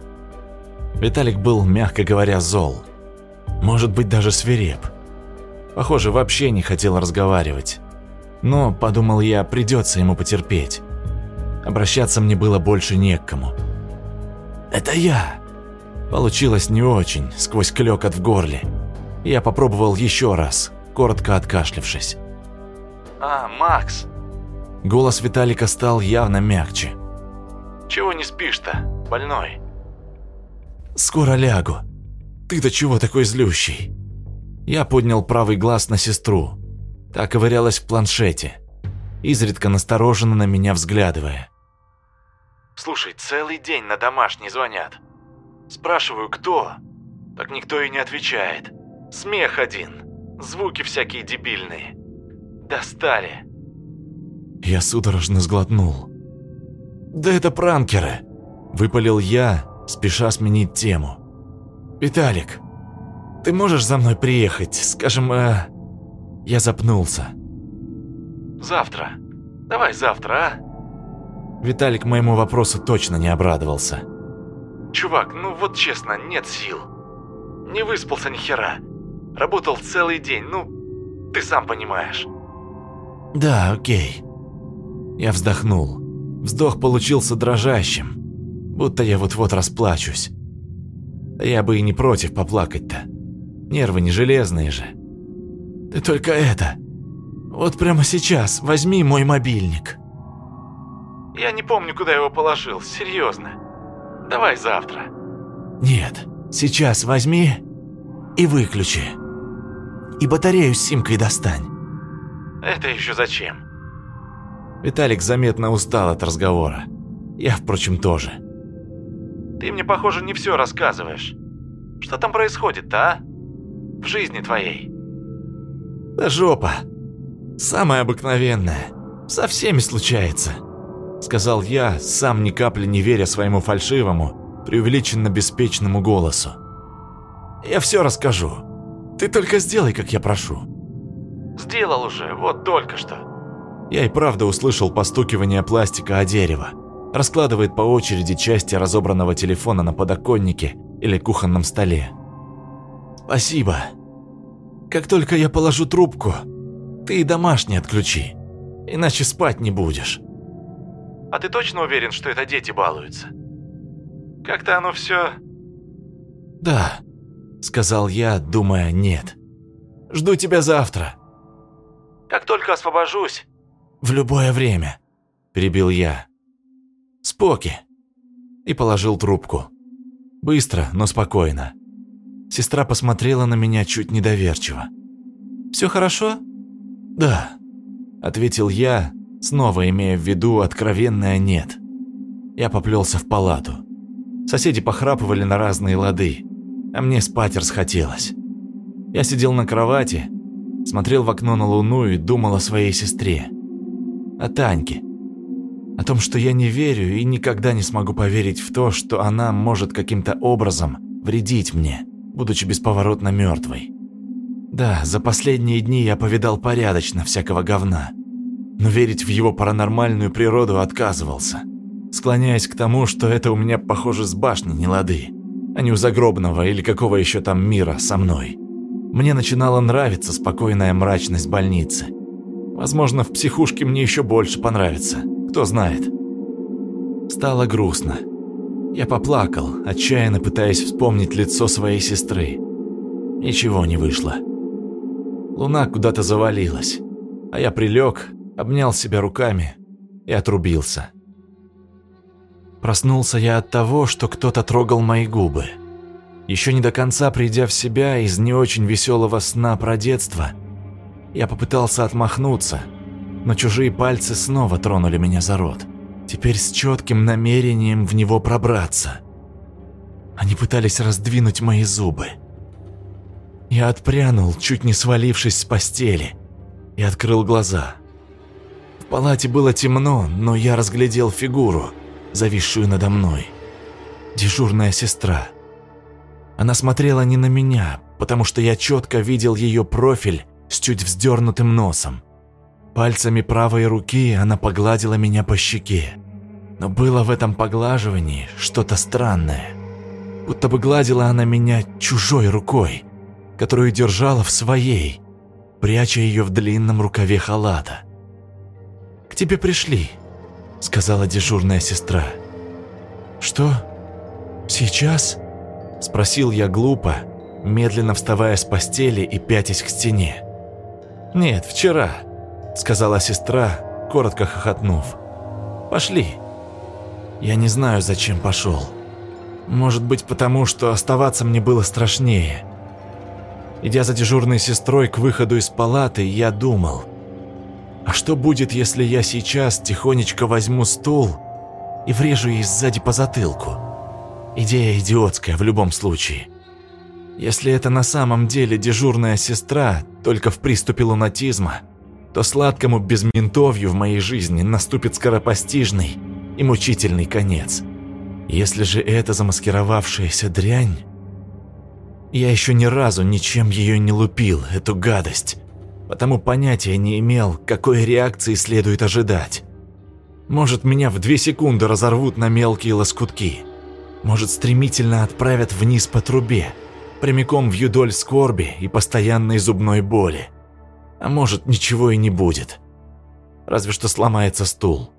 Виталик был, мягко говоря, зол. Может быть, даже свиреп. Похоже, вообще не хотел разговаривать. Но, подумал я, придется ему потерпеть. Обращаться мне было больше не к кому. «Это я!» Получилось не очень, сквозь клёкот в горле. Я попробовал еще раз, коротко откашлявшись. «А, Макс!» Голос Виталика стал явно мягче. «Чего не спишь-то, больной?» «Скоро лягу. Ты-то чего такой злющий?» Я поднял правый глаз на сестру. Та ковырялась в планшете, изредка настороженно на меня взглядывая. «Слушай, целый день на домашний звонят. Спрашиваю, кто? Так никто и не отвечает. Смех один, звуки всякие дебильные. Достали». Я судорожно сглотнул. «Да это пранкеры», – выпалил я, спеша сменить тему. «Виталик, ты можешь за мной приехать, скажем, э...» Я запнулся. «Завтра. Давай завтра, а?» Виталик моему вопросу точно не обрадовался. «Чувак, ну вот честно, нет сил. Не выспался ни хера. Работал целый день, ну, ты сам понимаешь». «Да, окей». Я вздохнул. Вздох получился дрожащим, будто я вот-вот расплачусь. Да я бы и не против поплакать-то. Нервы не железные же. Ты только это... Вот прямо сейчас возьми мой мобильник. Я не помню, куда его положил, серьезно. Давай завтра. Нет, сейчас возьми и выключи. И батарею с симкой достань. Это еще зачем? Виталик заметно устал от разговора. Я, впрочем, тоже. Ты мне, похоже, не все рассказываешь. Что там происходит-то, а? В жизни твоей. Да жопа. Самое обыкновенное. Со всеми случается. Сказал я, сам ни капли не веря своему фальшивому, преувеличенно беспечному голосу. Я все расскажу. Ты только сделай, как я прошу. Сделал уже, вот только что. Я и правда услышал постукивание пластика о дерево. Раскладывает по очереди части разобранного телефона на подоконнике или кухонном столе. Спасибо. Как только я положу трубку, ты и домашний отключи, иначе спать не будешь. А ты точно уверен, что это дети балуются? Как-то оно все... Да, – сказал я, думая «нет». «Жду тебя завтра». «Как только освобожусь». «В любое время», – перебил я. «Споки». И положил трубку. Быстро, но спокойно. Сестра посмотрела на меня чуть недоверчиво. «Все хорошо?» «Да», – ответил я, снова имея в виду откровенное «нет». Я поплелся в палату. Соседи похрапывали на разные лады, а мне спать расхотелось. Я сидел на кровати, смотрел в окно на луну и думал о своей сестре. О Таньке. О том, что я не верю и никогда не смогу поверить в то, что она может каким-то образом вредить мне, будучи бесповоротно мертвой. Да, за последние дни я повидал порядочно всякого говна, но верить в его паранормальную природу отказывался, склоняясь к тому, что это у меня, похоже, с башни не лады, а не у загробного или какого еще там мира со мной. Мне начинала нравиться спокойная мрачность больницы. Возможно, в психушке мне еще больше понравится, кто знает. Стало грустно. Я поплакал, отчаянно пытаясь вспомнить лицо своей сестры. Ничего не вышло. Луна куда-то завалилась, а я прилег, обнял себя руками и отрубился. Проснулся я от того, что кто-то трогал мои губы. Еще не до конца придя в себя из не очень веселого сна про детство, я попытался отмахнуться, но чужие пальцы снова тронули меня за рот, теперь с четким намерением в него пробраться. Они пытались раздвинуть мои зубы. Я отпрянул, чуть не свалившись с постели, и открыл глаза. В палате было темно, но я разглядел фигуру, зависшую надо мной. Дежурная сестра. Она смотрела не на меня, потому что я четко видел ее профиль с чуть вздернутым носом. Пальцами правой руки она погладила меня по щеке. Но было в этом поглаживании что-то странное. Будто бы гладила она меня чужой рукой, которую держала в своей, пряча ее в длинном рукаве халата. «К тебе пришли», — сказала дежурная сестра. «Что? Сейчас?» — спросил я глупо, медленно вставая с постели и пятясь к стене. «Нет, вчера», — сказала сестра, коротко хохотнув. «Пошли». Я не знаю, зачем пошел. Может быть, потому что оставаться мне было страшнее. Идя за дежурной сестрой к выходу из палаты, я думал, а что будет, если я сейчас тихонечко возьму стул и врежу ей сзади по затылку? Идея идиотская в любом случае. Если это на самом деле дежурная сестра, только в приступе лунатизма, то сладкому безментовью в моей жизни наступит скоропостижный и мучительный конец. Если же это замаскировавшаяся дрянь... Я еще ни разу ничем ее не лупил, эту гадость, потому понятия не имел, какой реакции следует ожидать. Может, меня в две секунды разорвут на мелкие лоскутки. Может, стремительно отправят вниз по трубе, прямиком в юдоль скорби и постоянной зубной боли. А может, ничего и не будет. Разве что сломается стул.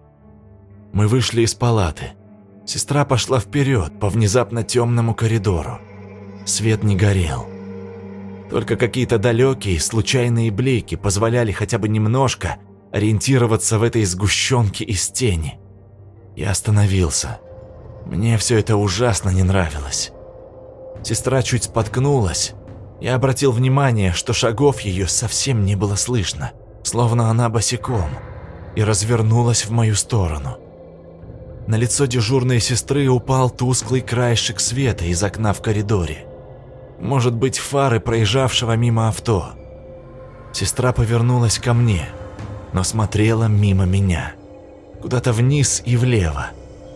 Мы вышли из палаты. Сестра пошла вперед по внезапно темному коридору. Свет не горел. Только какие-то далекие, случайные блики позволяли хотя бы немножко ориентироваться в этой сгущенке из тени. Я остановился. Мне все это ужасно не нравилось. Сестра чуть споткнулась. Я обратил внимание, что шагов ее совсем не было слышно, словно она босиком, и развернулась в мою сторону. На лицо дежурной сестры упал тусклый краешек света из окна в коридоре. Может быть, фары проезжавшего мимо авто. Сестра повернулась ко мне, но смотрела мимо меня, куда-то вниз и влево.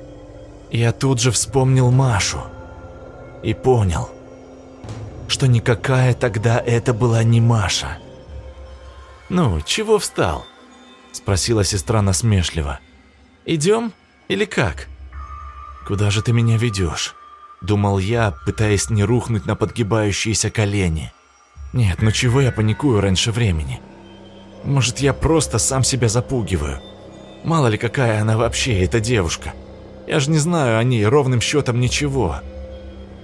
Я тут же вспомнил Машу и понял, что никакая тогда это была не Маша. «Ну, чего встал?» – спросила сестра насмешливо. «Идем или как?» «Куда же ты меня ведешь?» – думал я, пытаясь не рухнуть на подгибающиеся колени. «Нет, ну чего я паникую раньше времени? Может, я просто сам себя запугиваю? Мало ли, какая она вообще, эта девушка. Я же не знаю о ней ровным счетом ничего.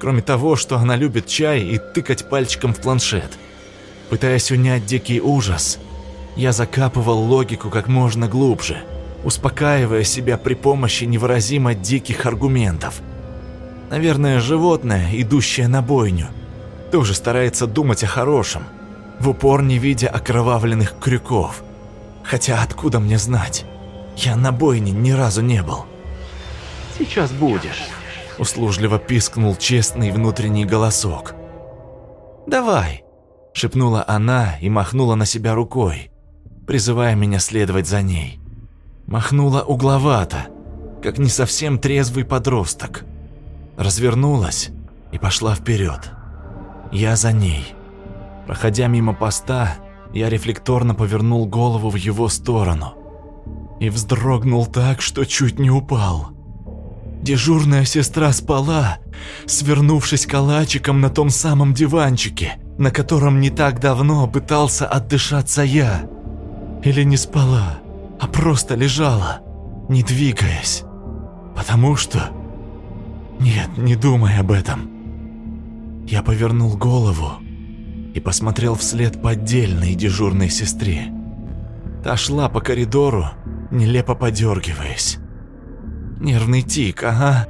кроме того, что она любит чай и тыкать пальчиком в планшет. Пытаясь унять дикий ужас, я закапывал логику как можно глубже, успокаивая себя при помощи невыразимо диких аргументов. Наверное, животное, идущее на бойню, тоже старается думать о хорошем, в упор не видя окровавленных крюков. Хотя откуда мне знать? Я на бойне ни разу не был. Сейчас будешь. Услужливо пискнул честный внутренний голосок. «Давай», — шепнула она и махнула на себя рукой, призывая меня следовать за ней. Махнула угловато, как не совсем трезвый подросток. Развернулась и пошла вперед. Я за ней. Проходя мимо поста, я рефлекторно повернул голову в его сторону и вздрогнул так, что чуть не упал. Дежурная сестра спала, свернувшись калачиком на том самом диванчике, на котором не так давно пытался отдышаться я. Или не спала, а просто лежала, не двигаясь. Потому что... Нет, не думай об этом. Я повернул голову и посмотрел вслед поддельной дежурной сестре. Та шла по коридору, нелепо подергиваясь. Нервный тик, ага.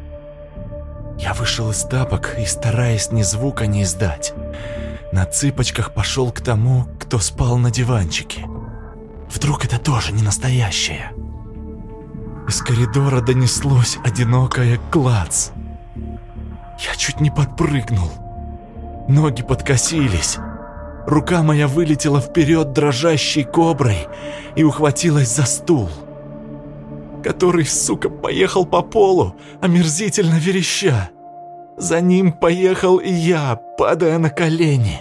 Я вышел из тапок и, стараясь ни звука не издать, на цыпочках пошел к тому, кто спал на диванчике. Вдруг это тоже не настоящее? Из коридора донеслось одинокое клац. Я чуть не подпрыгнул. Ноги подкосились. Рука моя вылетела вперед дрожащей коброй и ухватилась за стул, который, сука, поехал по полу, омерзительно вереща. За ним поехал и я, падая на колени.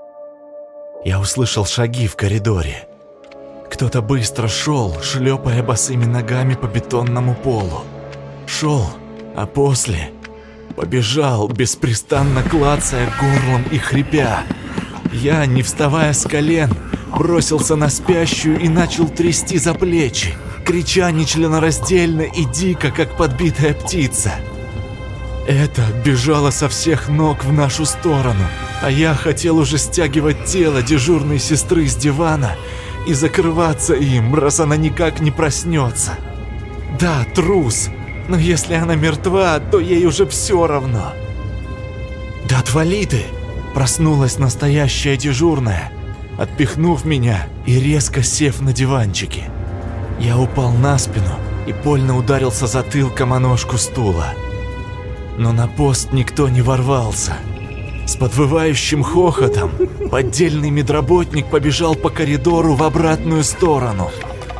Я услышал шаги в коридоре. Кто-то быстро шел, шлепая босыми ногами по бетонному полу. Шел, а после побежал, беспрестанно клацая горлом и хрипя. Я, не вставая с колен, бросился на спящую и начал трясти за плечи, крича нечленораздельно и дико, как подбитая птица. Это бежало со всех ног в нашу сторону, а я хотел уже стягивать тело дежурной сестры с дивана и закрываться им, раз она никак не проснется. Да, трус, но если она мертва, то ей уже все равно. Да отвали ты! Проснулась настоящая дежурная, отпихнув меня и резко сев на диванчике. Я упал на спину и больно ударился затылком о ножку стула. Но на пост никто не ворвался. С подвывающим хохотом поддельный медработник побежал по коридору в обратную сторону.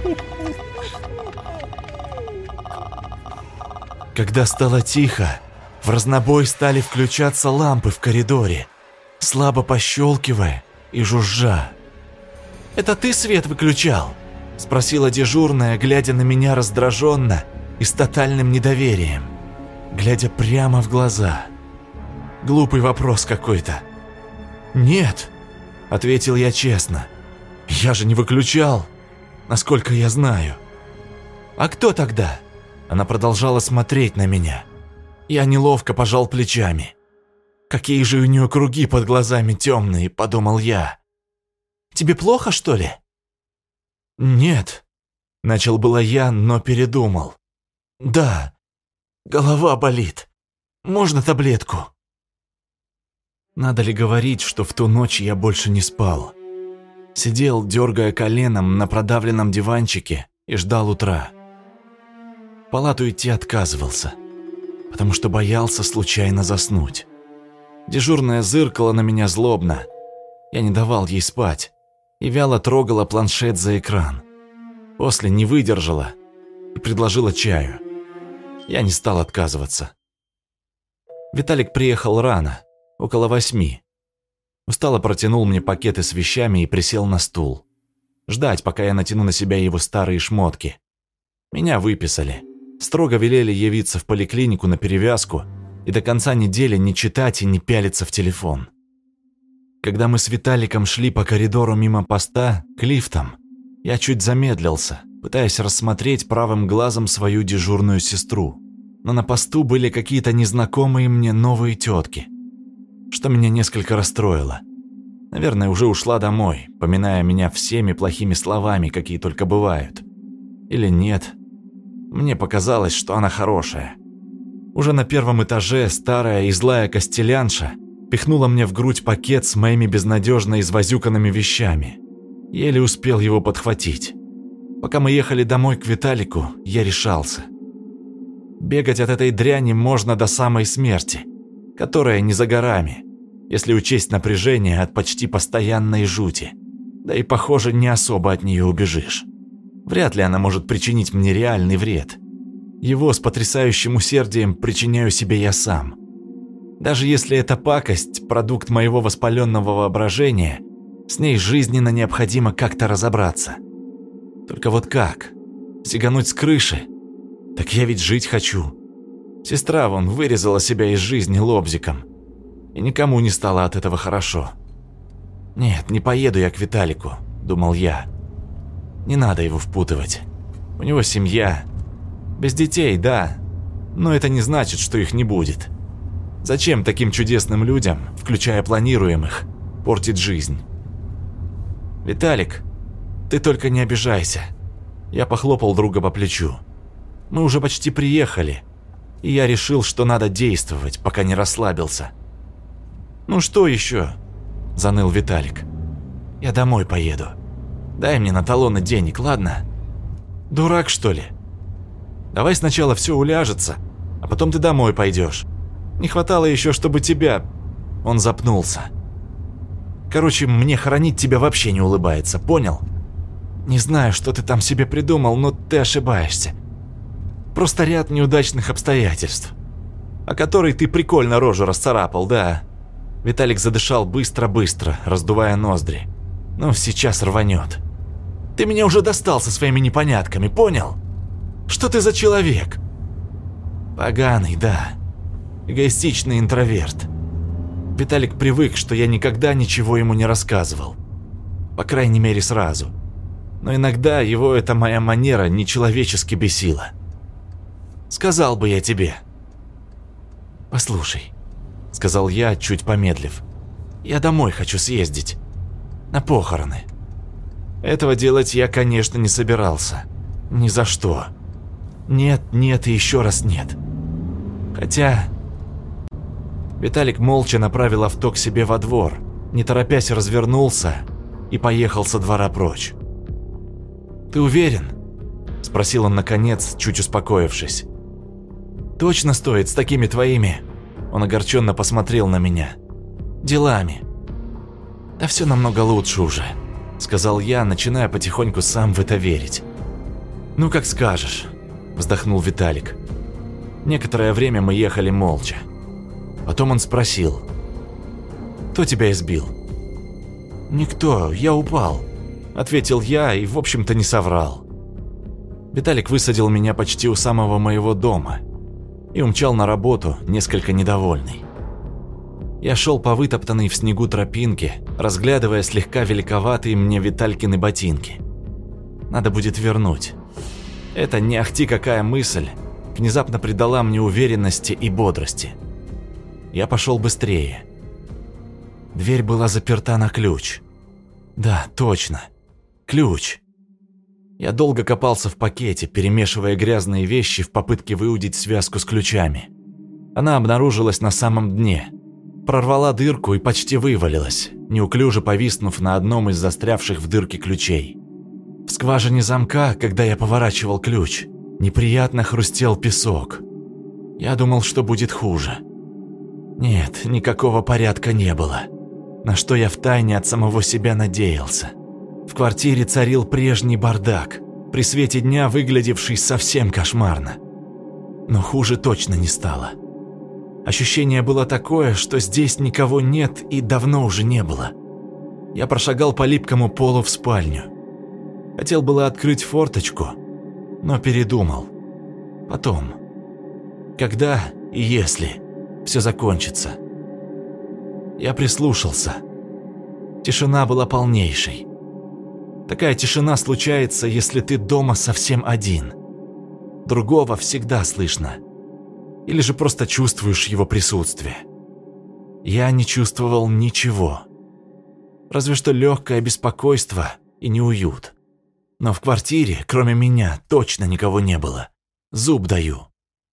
Когда стало тихо, в разнобой стали включаться лампы в коридоре, слабо пощелкивая и жужжа. «Это ты свет выключал?» – спросила дежурная, глядя на меня раздраженно и с тотальным недоверием, глядя прямо в глаза. Глупый вопрос какой-то. «Нет», – ответил я честно. «Я же не выключал, насколько я знаю». «А кто тогда?» Она продолжала смотреть на меня. Я неловко пожал плечами. «Какие же у нее круги под глазами темные», – подумал я. «Тебе плохо, что ли?» «Нет», – начал было я, но передумал. «Да, голова болит. Можно таблетку?» Надо ли говорить, что в ту ночь я больше не спал? Сидел, дергая коленом на продавленном диванчике и ждал утра. В палату идти отказывался, потому что боялся случайно заснуть. Дежурная зыркала на меня злобно. Я не давал ей спать и вяло трогала планшет за экран. После не выдержала и предложила чаю. Я не стал отказываться. Виталик приехал рано, около восьми. Устало протянул мне пакеты с вещами и присел на стул. Ждать, пока я натяну на себя его старые шмотки. Меня выписали. Строго велели явиться в поликлинику на перевязку и до конца недели не читать и не пялиться в телефон. Когда мы с Виталиком шли по коридору мимо поста к лифтам, я чуть замедлился, пытаясь рассмотреть правым глазом свою дежурную сестру. Но на посту были какие-то незнакомые мне новые тетки, что меня несколько расстроило. Наверное, уже ушла домой, поминая меня всеми плохими словами, какие только бывают. Или нет. Мне показалось, что она хорошая. Уже на первом этаже старая и злая костелянша пихнула мне в грудь пакет с моими безнадежно извозюканными вещами. Еле успел его подхватить. Пока мы ехали домой к Виталику, я решался. Бегать от этой дряни можно до самой смерти, которая не за горами, если учесть напряжение от почти постоянной жути. Да и, похоже, не особо от нее убежишь. Вряд ли она может причинить мне реальный вред. Его с потрясающим усердием причиняю себе я сам. Даже если эта пакость – продукт моего воспаленного воображения, с ней жизненно необходимо как-то разобраться. Только вот как? Сигануть с крыши? Так я ведь жить хочу. Сестра вон вырезала себя из жизни лобзиком. И никому не стало от этого хорошо. Нет, не поеду я к Виталику, думал я. Не надо его впутывать. У него семья. Без детей, да. Но это не значит, что их не будет. Зачем таким чудесным людям, включая планируемых, портить жизнь? Виталик, ты только не обижайся. Я похлопал друга по плечу. Мы уже почти приехали, и я решил, что надо действовать, пока не расслабился. «Ну что еще?» – заныл Виталик. «Я домой поеду. Дай мне на талоны денег, ладно? Дурак, что ли? Давай сначала все уляжется, а потом ты домой пойдешь. Не хватало еще, чтобы тебя...» Он запнулся. «Короче, мне хоронить тебя вообще не улыбается, понял? Не знаю, что ты там себе придумал, но ты ошибаешься. Просто ряд неудачных обстоятельств, о которой ты прикольно рожу расцарапал, да?» Виталик задышал быстро-быстро, раздувая ноздри. «Ну, сейчас рванет. Ты меня уже достал со своими непонятками, понял? Что ты за человек?» «Поганый, да. Эгоистичный интроверт. Виталик привык, что я никогда ничего ему не рассказывал. По крайней мере, сразу. Но иногда его эта моя манера нечеловечески бесила. Сказал бы я тебе. Послушай, — сказал я, чуть помедлив. «Я домой хочу съездить. На похороны». Этого делать я, конечно, не собирался. Ни за что. Нет, нет и еще раз нет. Хотя... Виталик молча направил авто к себе во двор, не торопясь развернулся и поехал со двора прочь. «Ты уверен?» – спросил он наконец, чуть успокоившись. «Точно стоит с такими твоими?» Он огорченно посмотрел на меня. «Делами». «Да все намного лучше уже», — сказал я, начиная потихоньку сам в это верить. «Ну, как скажешь», — вздохнул Виталик. Некоторое время мы ехали молча. Потом он спросил: «Кто тебя избил?» «Никто, я упал», — ответил я и, в общем-то, не соврал. Виталик высадил меня почти у самого моего дома и умчал на работу, несколько недовольный. Я шел по вытоптанной в снегу тропинке, разглядывая слегка великоватые мне Виталькины ботинки. Надо будет вернуть. Это не ахти какая мысль внезапно придала мне уверенности и бодрости. Я пошел быстрее. Дверь была заперта на ключ. Да, точно. Ключ. Я долго копался в пакете, перемешивая грязные вещи в попытке выудить связку с ключами. Она обнаружилась на самом дне. Прорвала дырку и почти вывалилась, неуклюже повиснув на одном из застрявших в дырке ключей. В скважине замка, когда я поворачивал ключ, неприятно хрустел песок. Я думал, что будет хуже. Нет, никакого порядка не было, на что я втайне от самого себя надеялся. В квартире царил прежний бардак, при свете дня выглядевший совсем кошмарно. Но хуже точно не стало. Ощущение было такое, что здесь никого нет и давно уже не было. Я прошагал по липкому полу в спальню. Хотел было открыть форточку, но передумал. Потом. Когда и если все закончится. Я прислушался. Тишина была полнейшей. Такая тишина случается, если ты дома совсем один. Другого всегда слышно. Или же просто чувствуешь его присутствие. Я не чувствовал ничего. Разве что легкое беспокойство и неуют. Но в квартире, кроме меня, точно никого не было. Зуб даю.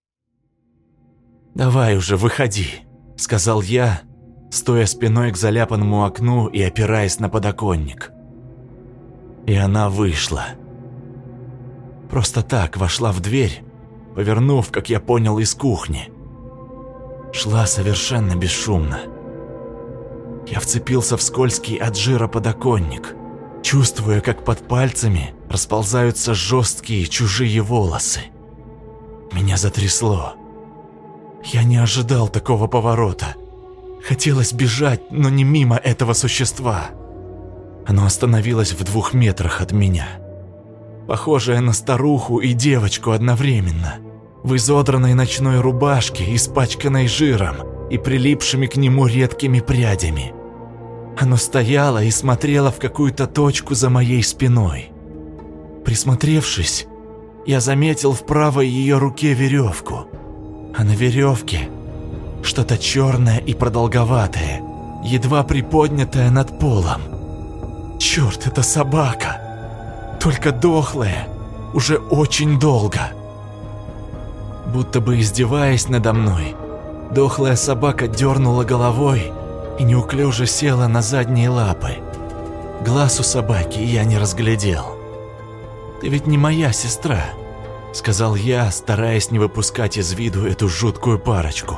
«Давай уже, выходи», — сказал я, стоя спиной к заляпанному окну и опираясь на подоконник. И она вышла. Просто так вошла в дверь, повернув, как я понял, из кухни. Шла совершенно бесшумно. Я вцепился в скользкий от жира подоконник, чувствуя, как под пальцами расползаются жесткие чужие волосы. Меня затрясло. Я не ожидал такого поворота. Хотелось бежать, но не мимо этого существа. Оно остановилось в двух метрах от меня. Похожее на старуху и девочку одновременно. В изодранной ночной рубашке, испачканной жиром и прилипшими к нему редкими прядями. Оно стояло и смотрело в какую-то точку за моей спиной. Присмотревшись, я заметил в правой ее руке веревку. А на веревке что-то черное и продолговатое, едва приподнятое над полом. Черт, это собака! Только дохлая, уже очень долго. Будто бы издеваясь надо мной, дохлая собака дернула головой и неуклюже села на задние лапы. Глаз у собаки я не разглядел. «Ты ведь не моя сестра», — сказал я, стараясь не выпускать из виду эту жуткую парочку.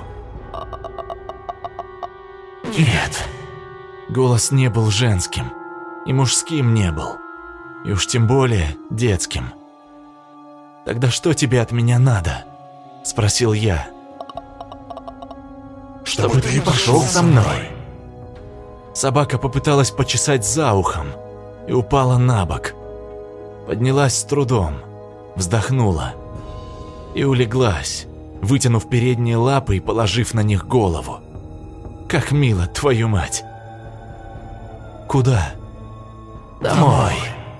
«Нет». Голос не был женским, и мужским не был, и уж тем более детским. «Тогда что тебе от меня надо?» — спросил я. «Чтобы ты пошел со мной». Собака попыталась почесать за ухом и упала на бок. Поднялась с трудом, вздохнула и улеглась, вытянув передние лапы и положив на них голову. Как мило, твою мать. Куда? Домой.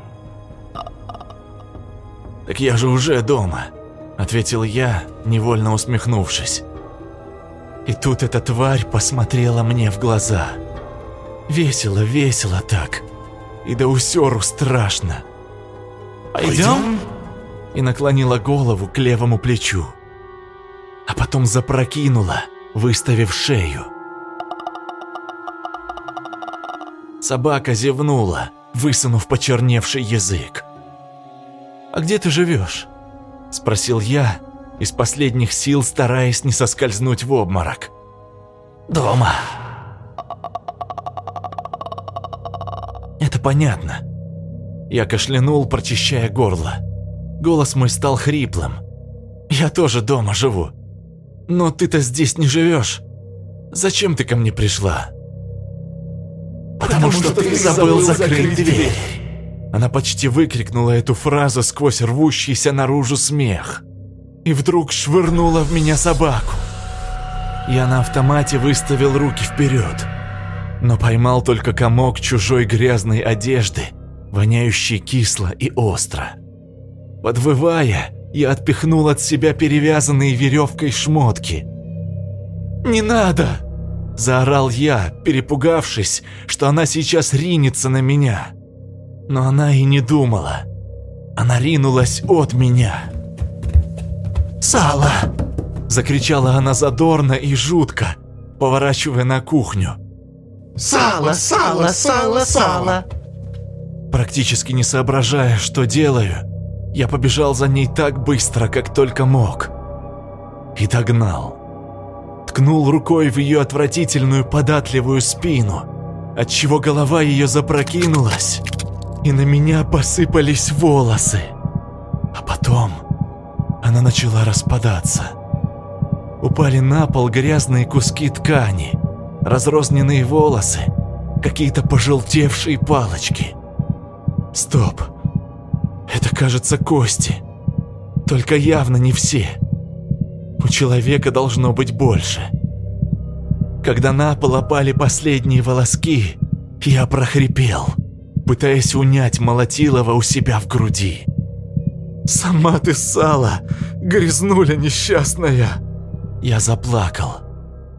Так я же уже дома, ответил я, невольно усмехнувшись. И тут эта тварь посмотрела мне в глаза. Весело, весело так. И до усеру страшно. «Пойдем?» И наклонила голову к левому плечу. А потом запрокинула, выставив шею. Собака зевнула, высунув почерневший язык. «А где ты живешь?» – спросил я, из последних сил стараясь не соскользнуть в обморок. «Дома». «Это понятно». Я кашлянул, прочищая горло. Голос мой стал хриплым. «Я тоже дома живу. Но ты-то здесь не живешь. Зачем ты ко мне пришла?» «Потому что ты забыл закрыть дверь». Она почти выкрикнула эту фразу сквозь рвущийся наружу смех. И вдруг швырнула в меня собаку. Я на автомате выставил руки вперед, но поймал только комок чужой грязной одежды, воняющий кисло и остро. Подвывая, я отпихнул от себя перевязанные веревкой шмотки. «Не надо!» – заорал я, перепугавшись, что она сейчас ринется на меня. Но она и не думала. Она ринулась от меня. «Сало!» – закричала она задорно и жутко, поворачивая на кухню. «Сало, сало, сало, сало!» Практически не соображая, что делаю, я побежал за ней так быстро, как только мог. И догнал. Ткнул рукой в ее отвратительную податливую спину, отчего голова ее запрокинулась, и на меня посыпались волосы. А потом она начала распадаться. Упали на пол грязные куски ткани, разрозненные волосы, какие-то пожелтевшие палочки. Стоп. Это, кажется, кости. Только явно не все. У человека должно быть больше. Когда на пол опали последние волоски, я прохрипел, пытаясь унять Молотилова у себя в груди. «Сама ты сало, грязнуля несчастная!» Я заплакал.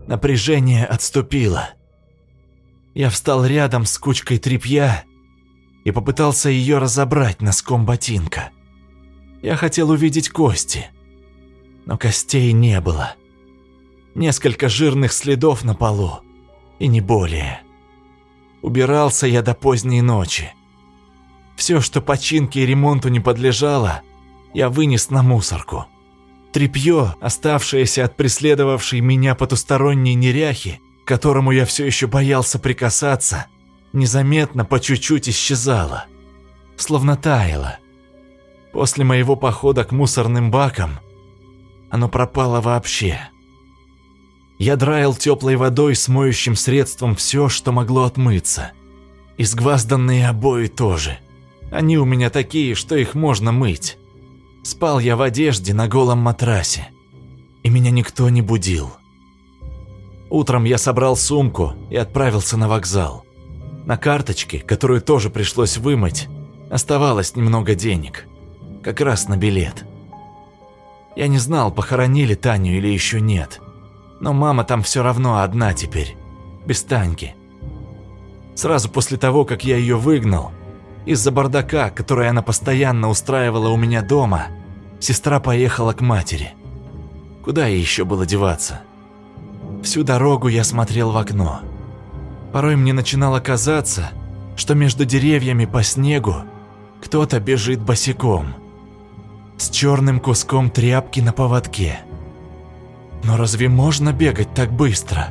Напряжение отступило. Я встал рядом с кучкой тряпья и попытался ее разобрать носком ботинка. Я хотел увидеть кости, но костей не было. Несколько жирных следов на полу, и не более. Убирался я до поздней ночи. Все, что починке и ремонту не подлежало, я вынес на мусорку. Тряпье, оставшееся от преследовавшей меня потусторонней неряхи, к которому я все еще боялся прикасаться, незаметно по чуть-чуть исчезало, словно таяло. После моего похода к мусорным бакам оно пропало вообще. Я драил теплой водой с моющим средством все, что могло отмыться. Изгвазданные обои тоже. Они у меня такие, что их можно мыть. Спал я в одежде на голом матрасе, и меня никто не будил. Утром я собрал сумку и отправился на вокзал. На карточке, которую тоже пришлось вымыть, оставалось немного денег. Как раз на билет. Я не знал, похоронили Таню или еще нет. Но мама там все равно одна теперь, без Таньки. Сразу после того, как я ее выгнал, из-за бардака, который она постоянно устраивала у меня дома, сестра поехала к матери. Куда ей еще было деваться? Всю дорогу я смотрел в окно. Порой мне начинало казаться, что между деревьями по снегу кто-то бежит босиком, с черным куском тряпки на поводке. Но разве можно бегать так быстро?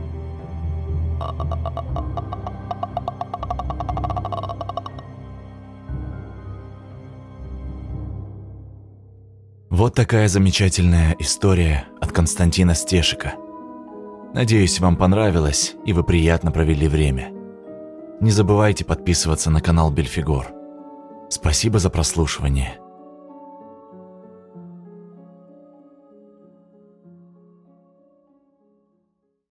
Вот такая замечательная история от Константина Стешика. Надеюсь, вам понравилось и вы приятно провели время. Не забывайте подписываться на канал Бельфигор. Спасибо за прослушивание.